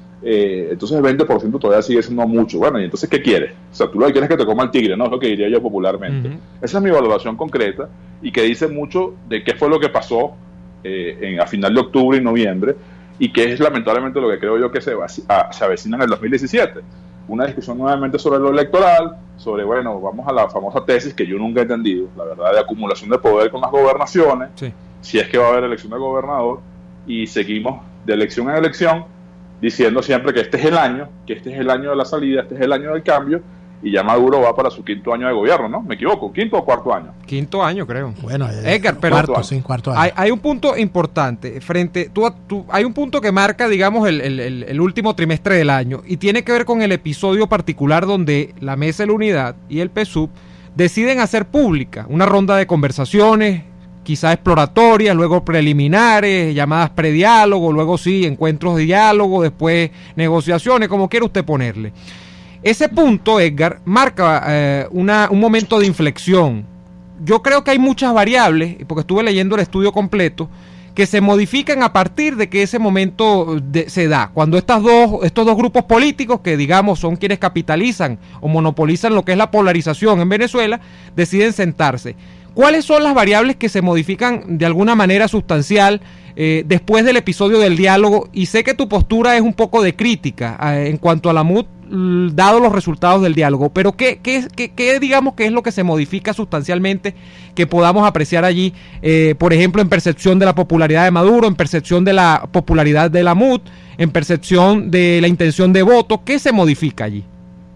Speaker 4: eh, entonces el veinte por ciento todavía sigue siendo mucho. Bueno, y entonces, ¿qué quieres? O sea, tú lo que quieres es que te coma el tigre, ¿no? Es lo que diría yo popularmente. Uh-huh. Esa es mi valoración concreta y que dice mucho de qué fue lo que pasó eh, en, a final de octubre y noviembre, y que es lamentablemente lo que creo yo que se, va, a, se avecina en el dos mil diecisiete. Una discusión nuevamente sobre lo electoral, sobre, bueno, vamos a la famosa tesis que yo nunca he entendido, la verdad, de acumulación de poder con las gobernaciones, sí. Si es que va a haber elección de gobernador, y seguimos de elección en elección diciendo siempre que este es el año, que este es el año de la salida, este es el año del cambio, y ya Maduro va para su quinto año de gobierno, ¿no? ¿Me equivoco? ¿Quinto o cuarto año?
Speaker 3: Quinto año, creo.
Speaker 2: Bueno,
Speaker 3: Edgar, pero
Speaker 2: cuarto, sí, cuarto año.
Speaker 3: Hay, hay un punto importante. Frente, tú, tú, hay un punto que marca, digamos, el, el, el, el último trimestre del año, y tiene que ver con el episodio particular donde la Mesa de la Unidad y el P S U V deciden hacer pública una ronda de conversaciones, quizás exploratorias, luego preliminares, llamadas prediálogo, luego sí, encuentros de diálogo, después negociaciones, como quiera usted ponerle. Ese punto, Edgar, marca eh, una, un momento de inflexión. Yo creo que hay muchas variables, porque estuve leyendo el estudio completo, que se modifican a partir de que ese momento de, se da. Cuando estas dos, estos dos grupos políticos, que digamos son quienes capitalizan o monopolizan lo que es la polarización en Venezuela, deciden sentarse. ¿Cuáles son las variables que se modifican de alguna manera sustancial eh, después del episodio del diálogo? Y sé que tu postura es un poco de crítica eh, en cuanto a la M U D, dado los resultados del diálogo, pero ¿qué, qué, qué, qué digamos que es lo que se modifica sustancialmente que podamos apreciar allí, eh, por ejemplo, en percepción de la popularidad de Maduro, en percepción de la popularidad de la M U D, en percepción de la intención de voto? ¿Qué se modifica allí?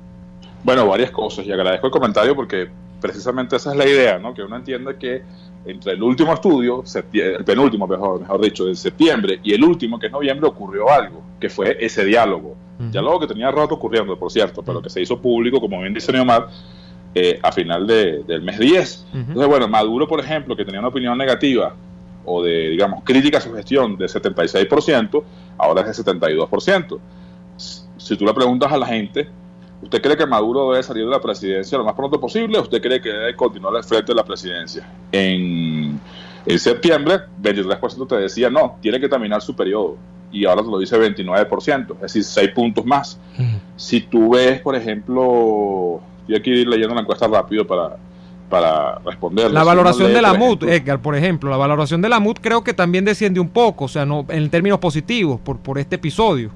Speaker 4: Bueno, varias cosas, y agradezco el comentario porque precisamente esa es la idea, ¿no? Que uno entiende que entre el último estudio, el penúltimo, mejor, mejor dicho, de septiembre, y el último, que es noviembre, ocurrió algo, que fue ese diálogo. Uh-huh. Diálogo que tenía rato ocurriendo, por cierto, pero que se hizo público, como bien dice Neomar, eh, a final de, del mes diez. Uh-huh. Entonces, bueno, Maduro, por ejemplo, que tenía una opinión negativa, o de, digamos, crítica a su gestión de setenta y seis por ciento, ahora es de setenta y dos por ciento. Si tú le preguntas a la gente, ¿Usted cree que Maduro debe salir de la presidencia lo más pronto posible o usted cree que debe continuar al frente de la presidencia? En, en septiembre, veintitrés por ciento te decía no, tiene que terminar su periodo. Y ahora te lo dice veintinueve por ciento, es decir, seis puntos más. Uh-huh. Si tú ves, por ejemplo, estoy aquí leyendo la encuesta rápido para, para responder.
Speaker 3: La valoración de la M U D, Edgar, por ejemplo, la valoración de la M U D creo que también desciende un poco, o sea, no en términos positivos, por, por este episodio.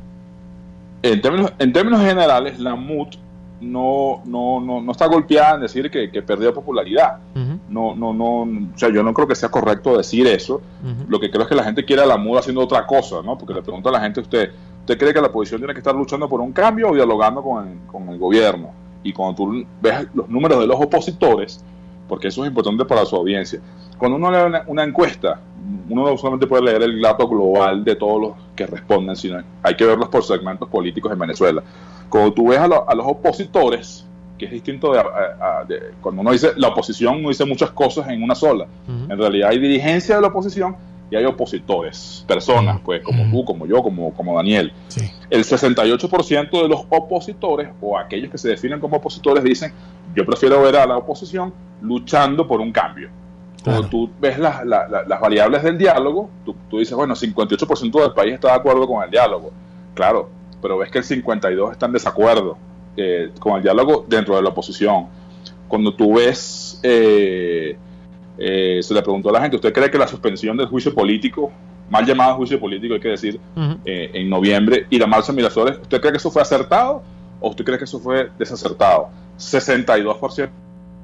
Speaker 4: En términos, en términos generales, la M U D no, no, no, no está golpeada en decir que, que perdió popularidad. Uh-huh. No, no, no, o sea, yo no creo que sea correcto decir eso. Uh-huh. Lo que creo es que la gente quiere a la M U D haciendo otra cosa, ¿no? Porque le pregunto a la gente, ¿usted, usted cree que la oposición tiene que estar luchando por un cambio o dialogando con el, con el gobierno? Y cuando tú ves los números de los opositores, porque eso es importante para su audiencia, cuando uno lee una, una encuesta, uno no solamente puede leer el dato global de todos los que responden, sino hay que verlos por segmentos políticos en Venezuela. Cuando tú ves a, lo, a los opositores, que es distinto de, a, a, de cuando uno dice la oposición, no dice muchas cosas en una sola. Uh-huh. En realidad hay dirigencia de la oposición y hay opositores, personas, pues como uh-huh. tú, como yo, como, como Daniel. Sí. El sesenta y ocho por ciento de los opositores o aquellos que se definen como opositores dicen, yo prefiero ver a la oposición luchando por un cambio. Cuando claro. tú ves la, la, la, las variables del diálogo, tú, tú dices, bueno, cincuenta y ocho por ciento del país está de acuerdo con el diálogo. Claro, pero ves que el cincuenta y dos por ciento está en desacuerdo eh, con el diálogo dentro de la oposición. Cuando tú ves, eh, eh, se le preguntó a la gente, ¿usted cree que la suspensión del juicio político, mal llamado juicio político hay que decir, uh-huh. eh, en noviembre, y la marcha de Miraflores, ¿usted cree que eso fue acertado o usted cree que eso fue desacertado? sesenta y dos por ciento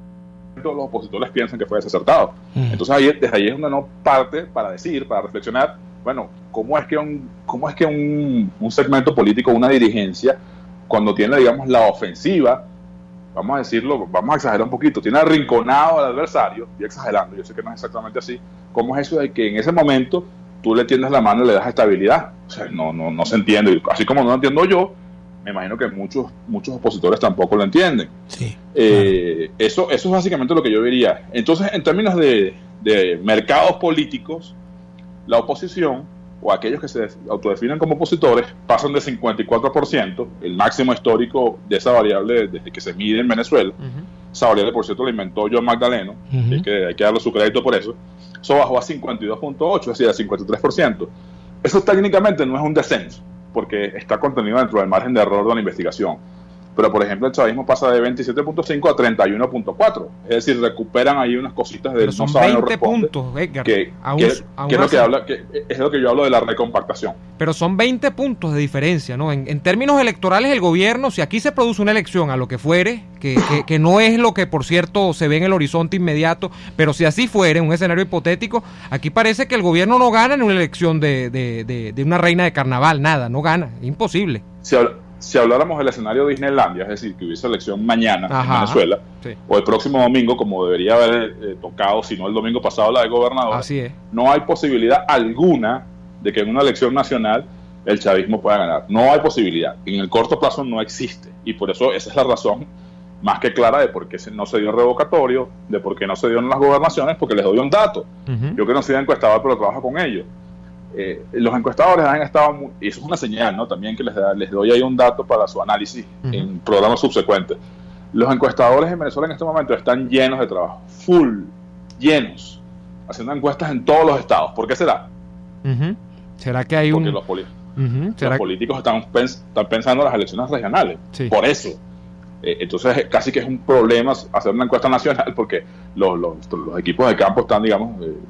Speaker 4: de los opositores piensan que fue desacertado. Uh-huh. Entonces ahí, desde ahí es donde uno parte para decir, para reflexionar, bueno, ¿cómo es que un, cómo es que un, un segmento político, una dirigencia, cuando tiene, digamos, la ofensiva, vamos a decirlo, vamos a exagerar un poquito, tiene arrinconado al adversario, estoy exagerando, yo sé que no es exactamente así, ¿cómo es eso de que en ese momento tú le tiendes la mano y le das estabilidad? O sea, no, no, no se entiende, así como no lo entiendo yo, me imagino que muchos muchos opositores tampoco lo entienden. Sí, eh, claro. eso, eso es básicamente lo que yo diría. Entonces, en términos de, de mercados políticos, la oposición, o aquellos que se autodefinen como opositores, pasan de cincuenta y cuatro por ciento, el máximo histórico de esa variable desde que se mide en Venezuela. Uh-huh. Esa variable, por cierto, la inventó John Magdaleno, uh-huh. y que hay que darle su crédito por eso. Eso bajó a cincuenta y dos punto ocho, es decir, a cincuenta y tres por ciento. Eso técnicamente no es un descenso, porque está contenido dentro del margen de error de la investigación. Pero, por ejemplo, el chavismo pasa de veintisiete punto cinco a treinta y uno punto cuatro. Es decir, recuperan ahí unas cositas de
Speaker 3: no saben no responde, puntos, Edgar,
Speaker 4: que, aún, que, aún que, es lo que, habla, que es lo que yo hablo de la recompactación.
Speaker 3: Pero son veinte puntos de diferencia, ¿no? En, en términos electorales, el gobierno, si aquí se produce una elección a lo que fuere, que, que, que no es lo que, por cierto, se ve en el horizonte inmediato, pero si así fuere, un escenario hipotético, aquí parece que el gobierno no gana en una elección de, de, de, de una reina de carnaval, nada, no gana, imposible.
Speaker 4: Si habla, Si habláramos del escenario de Disneylandia, es decir, que hubiese elección mañana Ajá, en Venezuela, sí. o el próximo domingo, como debería haber eh, tocado, si no el domingo pasado la de gobernador,
Speaker 3: Así es.
Speaker 4: no hay posibilidad alguna de que en una elección nacional el chavismo pueda ganar. No hay posibilidad. En el corto plazo no existe. Y por eso esa es la razón más que clara de por qué no se dio el revocatorio, de por qué no se dio en las gobernaciones, porque les doy un dato. Uh-huh. Yo que no soy encuestador, pero trabajo con ellos. Eh, los encuestadores han estado muy, y eso es una señal, ¿no? También que les, da, les doy ahí un dato para su análisis uh-huh. en programas subsecuentes. Los encuestadores en Venezuela en este momento están llenos de trabajo, full, llenos, haciendo encuestas en todos los estados. ¿Por qué será?
Speaker 3: Uh-huh. ¿Será que hay
Speaker 4: Porque
Speaker 3: un...?
Speaker 4: los, poli- uh-huh. los políticos están, pens- están pensando en las elecciones regionales, sí. por eso. Eh, entonces casi que es un problema hacer una encuesta nacional porque los, los, los equipos de campo están, digamos... Eh,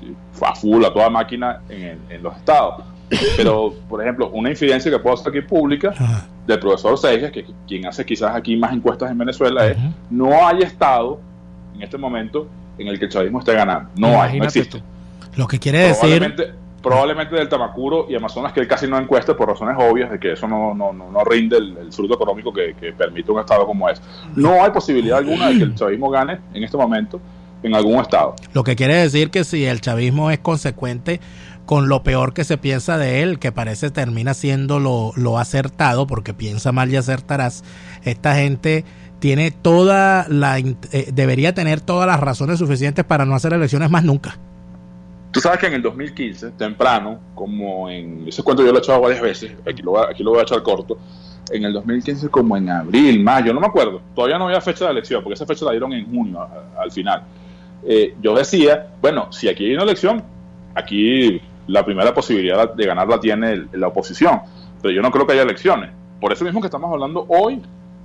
Speaker 4: a full, a toda máquina en, en los estados. Pero, por ejemplo, una infidencia que puedo hacer aquí pública Ajá. del profesor Seijas, que quien hace quizás aquí más encuestas en Venezuela, Ajá. es no hay estado en este momento en el que el chavismo esté ganando. No Imagínate hay, no existe. Tú.
Speaker 2: Lo que quiere probablemente, decir...
Speaker 4: Probablemente del Tamacuro y Amazonas, que él casi no encueste por razones obvias de que eso no, no, no, no rinde el, el fruto económico que, que permite un estado como ese. No hay posibilidad alguna de que el chavismo gane en este momento en algún estado.
Speaker 2: Lo que quiere decir que si el chavismo es consecuente con lo peor que se piensa de él, que parece termina siendo lo, lo acertado, porque piensa mal y acertarás, esta gente tiene toda la eh, debería tener todas las razones suficientes para no hacer elecciones más nunca.
Speaker 4: Tú sabes que en el dos mil quince, temprano, como en ese cuento yo lo he echado varias veces, aquí lo, aquí lo voy a echar corto, en el dos mil quince como en abril, mayo, no me acuerdo, todavía no había fecha de elección, porque esa fecha la dieron en junio a, a, al final. Eh, yo decía, bueno, si aquí hay una elección, aquí la primera posibilidad de ganar la tiene el, la oposición, pero yo no creo que haya elecciones. Por eso mismo que estamos hablando hoy,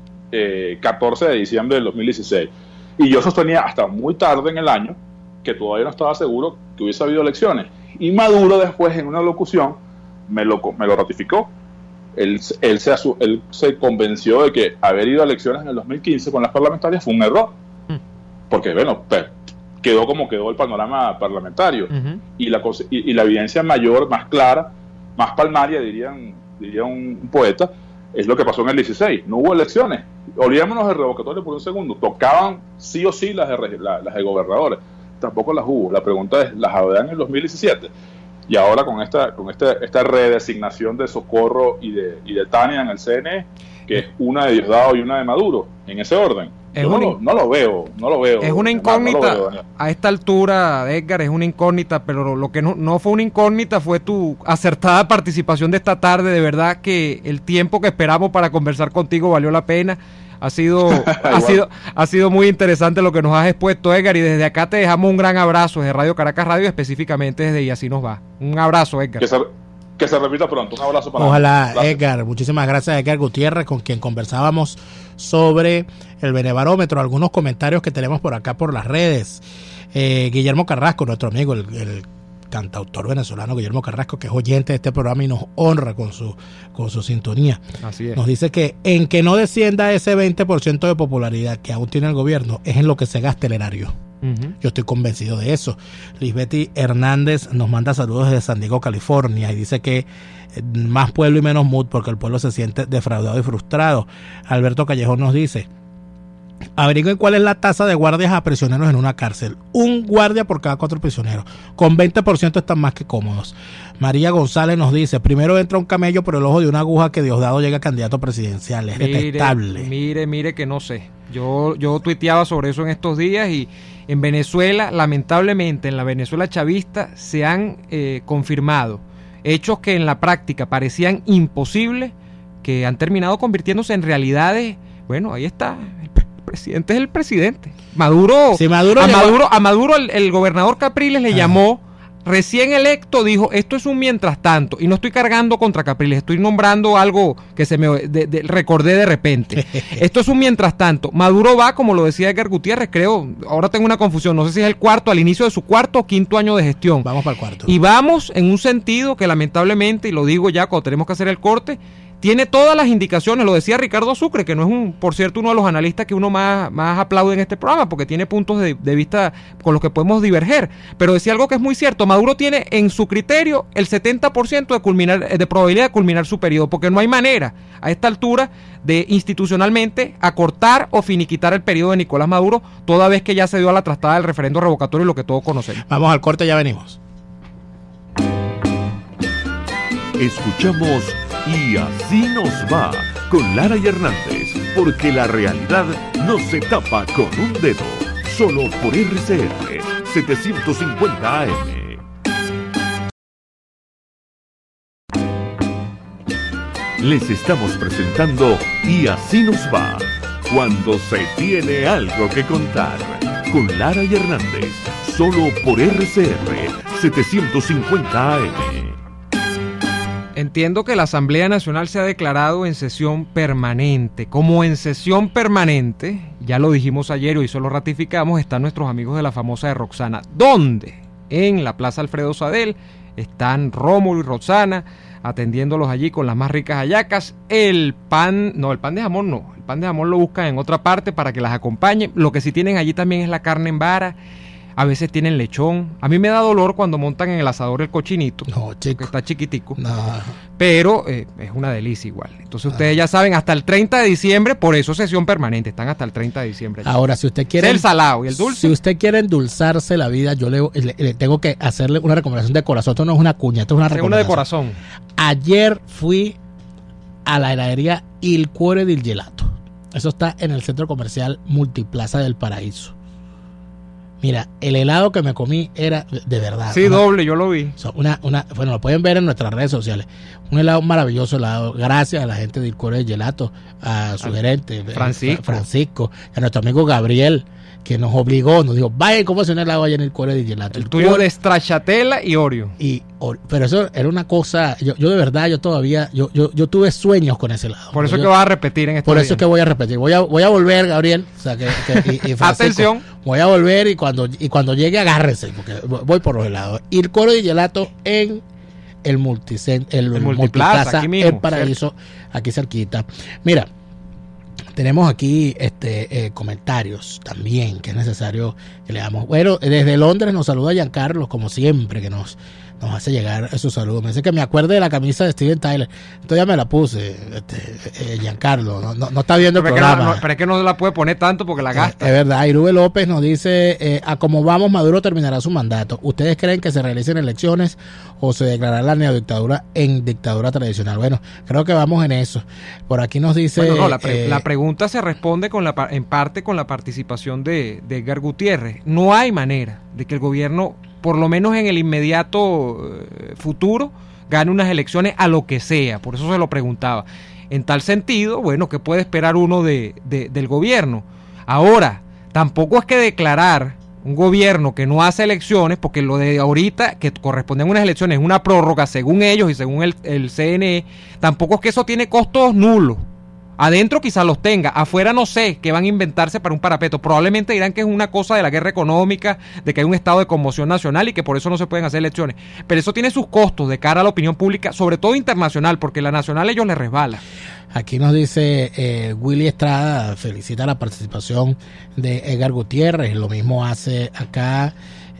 Speaker 4: eh, catorce de diciembre del dos mil dieciséis, y yo sostenía hasta muy tarde en el año que todavía no estaba seguro que hubiese habido elecciones, y Maduro después en una locución me lo, me lo ratificó. Él, él, se, él se convenció de que haber ido a elecciones en el dos mil quince con las parlamentarias fue un error, porque bueno, pues, quedó como quedó el panorama parlamentario, uh-huh. y, la, y, y la evidencia mayor, más clara, más palmaria, dirían, diría un, un poeta, es lo que pasó en el dieciséis. No hubo elecciones. Olvidémonos del revocatorio por un segundo. Tocaban sí o sí las de, la, las de gobernadores. Tampoco las hubo. La pregunta es, ¿las habrá en el dos mil diecisiete? Y ahora con esta con esta, esta redesignación de Socorro y de, y de Tania en el C N E, que es una de Diosdado y una de Maduro, en ese orden. Yo no, lo, no lo veo, no lo veo.
Speaker 3: Es una incógnita, no veo, a esta altura, Edgar, es una incógnita, pero lo, lo que no, no fue una incógnita fue tu acertada participación de esta tarde. De verdad que el tiempo que esperamos para conversar contigo valió la pena. Ha sido, ha sido, ha sido muy interesante lo que nos has expuesto, Edgar, y desde acá te dejamos un gran abrazo desde Radio Caracas Radio, específicamente desde Y Así Nos Va. Un abrazo, Edgar.
Speaker 4: Que se, que se repita pronto. Un abrazo para
Speaker 2: Ojalá, gracias. Edgar. Muchísimas gracias, Edgar Gutiérrez, con quien conversábamos sobre el Benebarómetro, algunos comentarios que tenemos por acá por las redes. Eh, Guillermo Carrasco, nuestro amigo, el, el cantautor venezolano Guillermo Carrasco, que es oyente de este programa y nos honra con su con su sintonía. Así es. Nos dice que en que no descienda ese veinte por ciento de popularidad que aún tiene el gobierno es en lo que se gasta el erario. Uh-huh. Yo estoy convencido de eso. Lisbeth Hernández nos manda saludos desde San Diego, California, y dice que más pueblo y menos mood porque el pueblo se siente defraudado y frustrado. Alberto Callejón nos dice: averigüen cuál es la tasa de guardias a prisioneros en una cárcel. Un guardia por cada cuatro prisioneros. Con veinte por ciento están más que cómodos. María González nos dice: primero entra un camello por el ojo de una aguja que Diosdado llega a candidato presidencial. Es mire, detestable.
Speaker 3: Mire, mire que no sé. Yo, yo tuiteaba sobre eso en estos días, y en Venezuela, lamentablemente, en la Venezuela chavista, se han eh, confirmado hechos que en la práctica parecían imposibles, que han terminado convirtiéndose en realidades. Bueno, ahí está. El presidente es el presidente. Maduro,
Speaker 2: sí, Maduro
Speaker 3: a,
Speaker 2: llegó...
Speaker 3: Maduro a Maduro el, el gobernador Capriles le ah. llamó, recién electo, dijo: esto es un mientras tanto, y no estoy cargando contra Capriles, estoy nombrando algo que se me de, de, recordé de repente. Esto es un mientras tanto. Maduro va, como lo decía Edgar Gutiérrez, creo, ahora tengo una confusión, no sé si es el cuarto, al inicio de su cuarto o quinto año de gestión.
Speaker 2: Vamos para el cuarto.
Speaker 3: Y vamos en un sentido que lamentablemente, y lo digo ya cuando tenemos que hacer el corte, tiene todas las indicaciones, lo decía Ricardo Sucre, que no es, un, por cierto, uno de los analistas que uno más, más aplaude en este programa, porque tiene puntos de, de vista con los que podemos diverger, pero decía algo que es muy cierto: Maduro tiene en su criterio el setenta por ciento de, culminar, de probabilidad de culminar su periodo, porque no hay manera a esta altura de institucionalmente acortar o finiquitar el periodo de Nicolás Maduro, toda vez que ya se dio a la trastada del referendo revocatorio y lo que todos conocemos.
Speaker 2: Vamos al corte, ya venimos.
Speaker 1: Escuchamos Y Así Nos Va con Lara y Hernández, porque la realidad no se tapa con un dedo, solo por R C R setecientos cincuenta A M. Les estamos presentando Y Así Nos Va, cuando se tiene algo que contar, con Lara y Hernández, solo por R C R setecientos cincuenta A M.
Speaker 3: Entiendo que la Asamblea Nacional se ha declarado en sesión permanente. Como en sesión permanente, ya lo dijimos ayer y hoy solo ratificamos, están nuestros amigos de la famosa de Roxana. ¿Dónde? En la Plaza Alfredo Sadel están Rómulo y Roxana atendiéndolos allí con las más ricas hallacas. El pan, no, el pan de jamón no. El pan de jamón lo buscan en otra parte para que las acompañe. Lo que sí tienen allí también es la carne en vara. A veces tienen lechón. A mí me da dolor cuando montan en el asador el cochinito. No, chico. Que está chiquitico. No. Pero eh, es una delicia igual. Entonces no. Ustedes ya saben, hasta el treinta de diciembre, por eso sesión permanente. Están hasta el treinta de diciembre.
Speaker 2: Allí. Ahora, si usted quiere...
Speaker 3: Es el salado y el dulce.
Speaker 2: Si usted quiere endulzarse la vida, yo le, le, le tengo que hacerle una recomendación de corazón. Esto no es una cuña, esto es una recomendación.
Speaker 3: Una de corazón.
Speaker 2: Ayer fui a la heladería Il Cuore del Gelato. Eso está en el centro comercial Multiplaza del Paraíso. Mira, el helado que me comí era de verdad.
Speaker 3: Sí, una, doble, yo lo vi.
Speaker 2: Una, una, bueno, lo pueden ver en nuestras redes sociales. Un helado maravilloso helado. Gracias a la gente de Il Cuore del Gelato, a su al gerente,
Speaker 3: Francisco.
Speaker 2: Francisco, a nuestro amigo Gabriel, que nos obligó, nos dijo, vaya, ¿cómo hacer un helado allá en Il Cuore del Gelato?
Speaker 3: El, el tuyo de stracciatella y Oreo.
Speaker 2: Y, pero eso era una cosa, yo, yo de verdad, yo todavía, yo, yo, yo tuve sueños con ese helado.
Speaker 3: Por eso
Speaker 2: yo,
Speaker 3: es que vas a repetir en este
Speaker 2: Por
Speaker 3: día.
Speaker 2: eso es que voy a repetir. Voy a, voy a volver, Gabriel. O sea, que, que, y, y Francisco,
Speaker 3: atención.
Speaker 2: Voy a volver y cuando, y cuando llegue, agárrese, porque voy por los helados. Il Cuore del Gelato en el, multicent, el,
Speaker 3: el
Speaker 2: Multiplaza,
Speaker 3: Multiplaza aquí mismo,
Speaker 2: El Paraíso,
Speaker 3: cerca.
Speaker 2: Aquí cerquita. Mira, tenemos aquí este eh, comentarios también que es necesario que leamos. Bueno, desde Londres nos saluda Giancarlo, como siempre, que nos, nos hace llegar esos saludos. Me dice que me acuerde de la camisa de Steven Tyler. Entonces ya me la puse, este, eh, Giancarlo. No, no, no está viendo el
Speaker 3: pero
Speaker 2: programa.
Speaker 3: Es no, no, pero es que no la puede poner tanto porque la gasta.
Speaker 2: Eh, es verdad. Irube López nos dice, eh, a como vamos, Maduro terminará su mandato. ¿Ustedes creen que se realicen elecciones o se declarará la neodictadura en dictadura tradicional? Bueno, creo que vamos en eso. Por aquí nos dice...
Speaker 3: Bueno, no, la, pre
Speaker 2: eh,
Speaker 3: la pregunta se responde con la en parte con la participación de, de Edgar Gutiérrez. No hay manera de que el gobierno, por lo menos en el inmediato eh, futuro, gane unas elecciones a lo que sea. Por eso se lo preguntaba. En tal sentido, bueno, ¿qué puede esperar uno de, de, del gobierno? Ahora, tampoco es que declarar un gobierno que no hace elecciones, porque lo de ahorita, que corresponden a unas elecciones, es una prórroga según ellos y según el, el C N E, tampoco es que eso tiene costos nulos. Adentro quizás los tenga, afuera no sé qué van a inventarse para un parapeto. Probablemente dirán que es una cosa de la guerra económica, de que hay un estado de conmoción nacional y que por eso no se pueden hacer elecciones. Pero eso tiene sus costos de cara a la opinión pública, sobre todo internacional, porque la nacional a ellos les resbala.
Speaker 2: Aquí nos dice eh, Willy Estrada, felicita la participación de Edgar Gutiérrez, lo mismo hace acá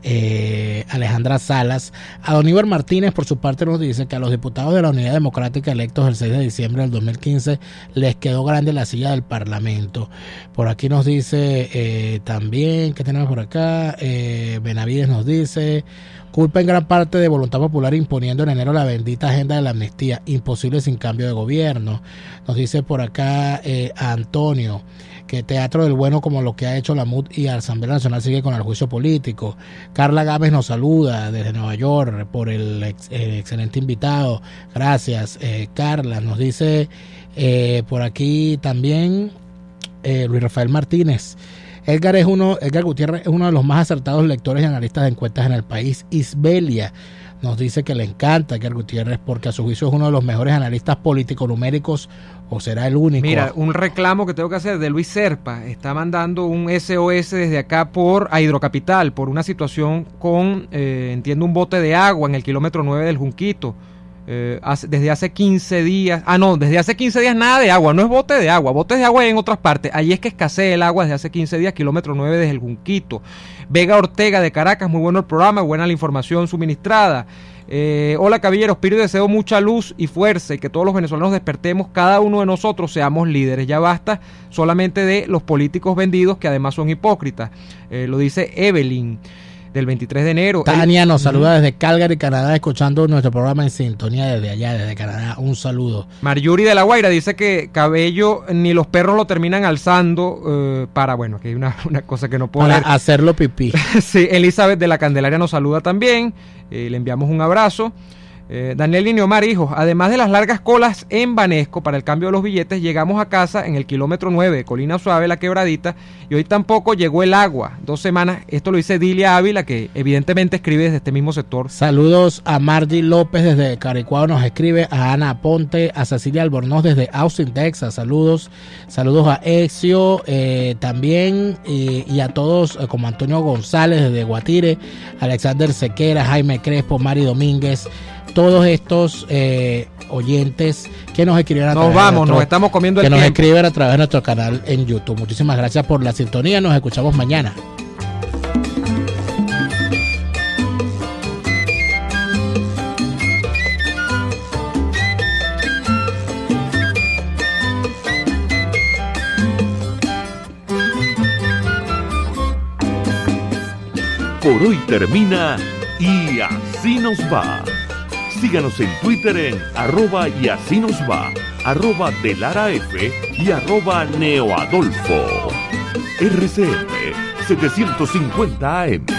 Speaker 2: eh, Alejandra Salas. Adoníbar Martínez por su parte nos dice que a los diputados de la Unidad Democrática electos el seis de diciembre del dos mil quince les quedó grande la silla del Parlamento. Por aquí nos dice eh, también, ¿qué tenemos por acá? Eh, Benavides nos dice... Culpa en gran parte de Voluntad Popular imponiendo en enero la bendita agenda de la amnistía, imposible sin cambio de gobierno. Nos dice por acá eh, Antonio que Teatro del Bueno, como lo que ha hecho la M U D y la Asamblea Nacional, sigue con el juicio político. Carla Gámez nos saluda desde Nueva York por el ex, eh, excelente invitado. Gracias, eh, Carla. Nos dice eh, por aquí también eh, Luis Rafael Martínez. Edgar es uno, Edgar Gutiérrez es uno de los más acertados lectores y analistas de encuestas en el país. Isbelia nos dice que le encanta Edgar Gutiérrez porque a su juicio es uno de los mejores analistas político-numéricos, o será el único.
Speaker 3: Mira, un reclamo que tengo que hacer de Luis Serpa. Está mandando un S O S desde acá por a Hidrocapital por una situación con, eh, entiendo, un bote de agua en el kilómetro nueve del Junquito. Eh, hace, desde hace quince días, ah no, desde hace quince días nada de agua, no es bote de agua, botes de agua hay en otras partes, allí es que escasea el agua desde hace quince días, kilómetro nueve desde el Junquito. Vega Ortega de Caracas, muy bueno el programa, buena la información suministrada. Eh, hola caballeros, pido y deseo mucha luz y fuerza y que todos los venezolanos despertemos, cada uno de nosotros seamos líderes, ya basta solamente de los políticos vendidos que además son hipócritas. Eh, lo dice Evelyn del veintitrés de enero.
Speaker 2: Tania nos saluda desde Calgary, Canadá, escuchando nuestro programa en sintonía desde allá, desde Canadá. Un saludo.
Speaker 3: Maryuri de La Guaira dice que Cabello ni los perros lo terminan alzando eh, para, bueno, que hay una, una cosa que no puedo
Speaker 2: para
Speaker 3: leer.
Speaker 2: hacerlo pipí.
Speaker 3: Sí, Elizabeth de la Candelaria nos saluda también. Eh, le enviamos un abrazo. Eh, Daniel Lineomar, hijo, además de las largas colas en Banesco para el cambio de los billetes, llegamos a casa en el kilómetro nueve de Colina Suave, La Quebradita, y hoy tampoco llegó el agua. Dos semanas, esto lo dice Dilia Ávila, que evidentemente escribe desde este mismo sector.
Speaker 2: Saludos a Margie López desde Caricuao, nos escribe, a Ana Ponte, a Cecilia Albornoz desde Austin, Texas, saludos, saludos a Exio eh, también, y, y a todos, eh, como Antonio González desde Guatire, Alexander Sequera, Jaime Crespo, Mari Domínguez, todos estos eh, oyentes que nos escriben a
Speaker 3: nos vamos, nuestro, nos estamos comiendo el
Speaker 2: que
Speaker 3: tiempo.
Speaker 2: nos escriben a través de nuestro canal en YouTube. Muchísimas gracias por la sintonía, nos escuchamos mañana.
Speaker 1: Por hoy termina Y Así Nos Va. Síganos en Twitter en arroba y así nos va, arroba Delara F y arroba Neoadolfo. R C F, setecientos cincuenta A M.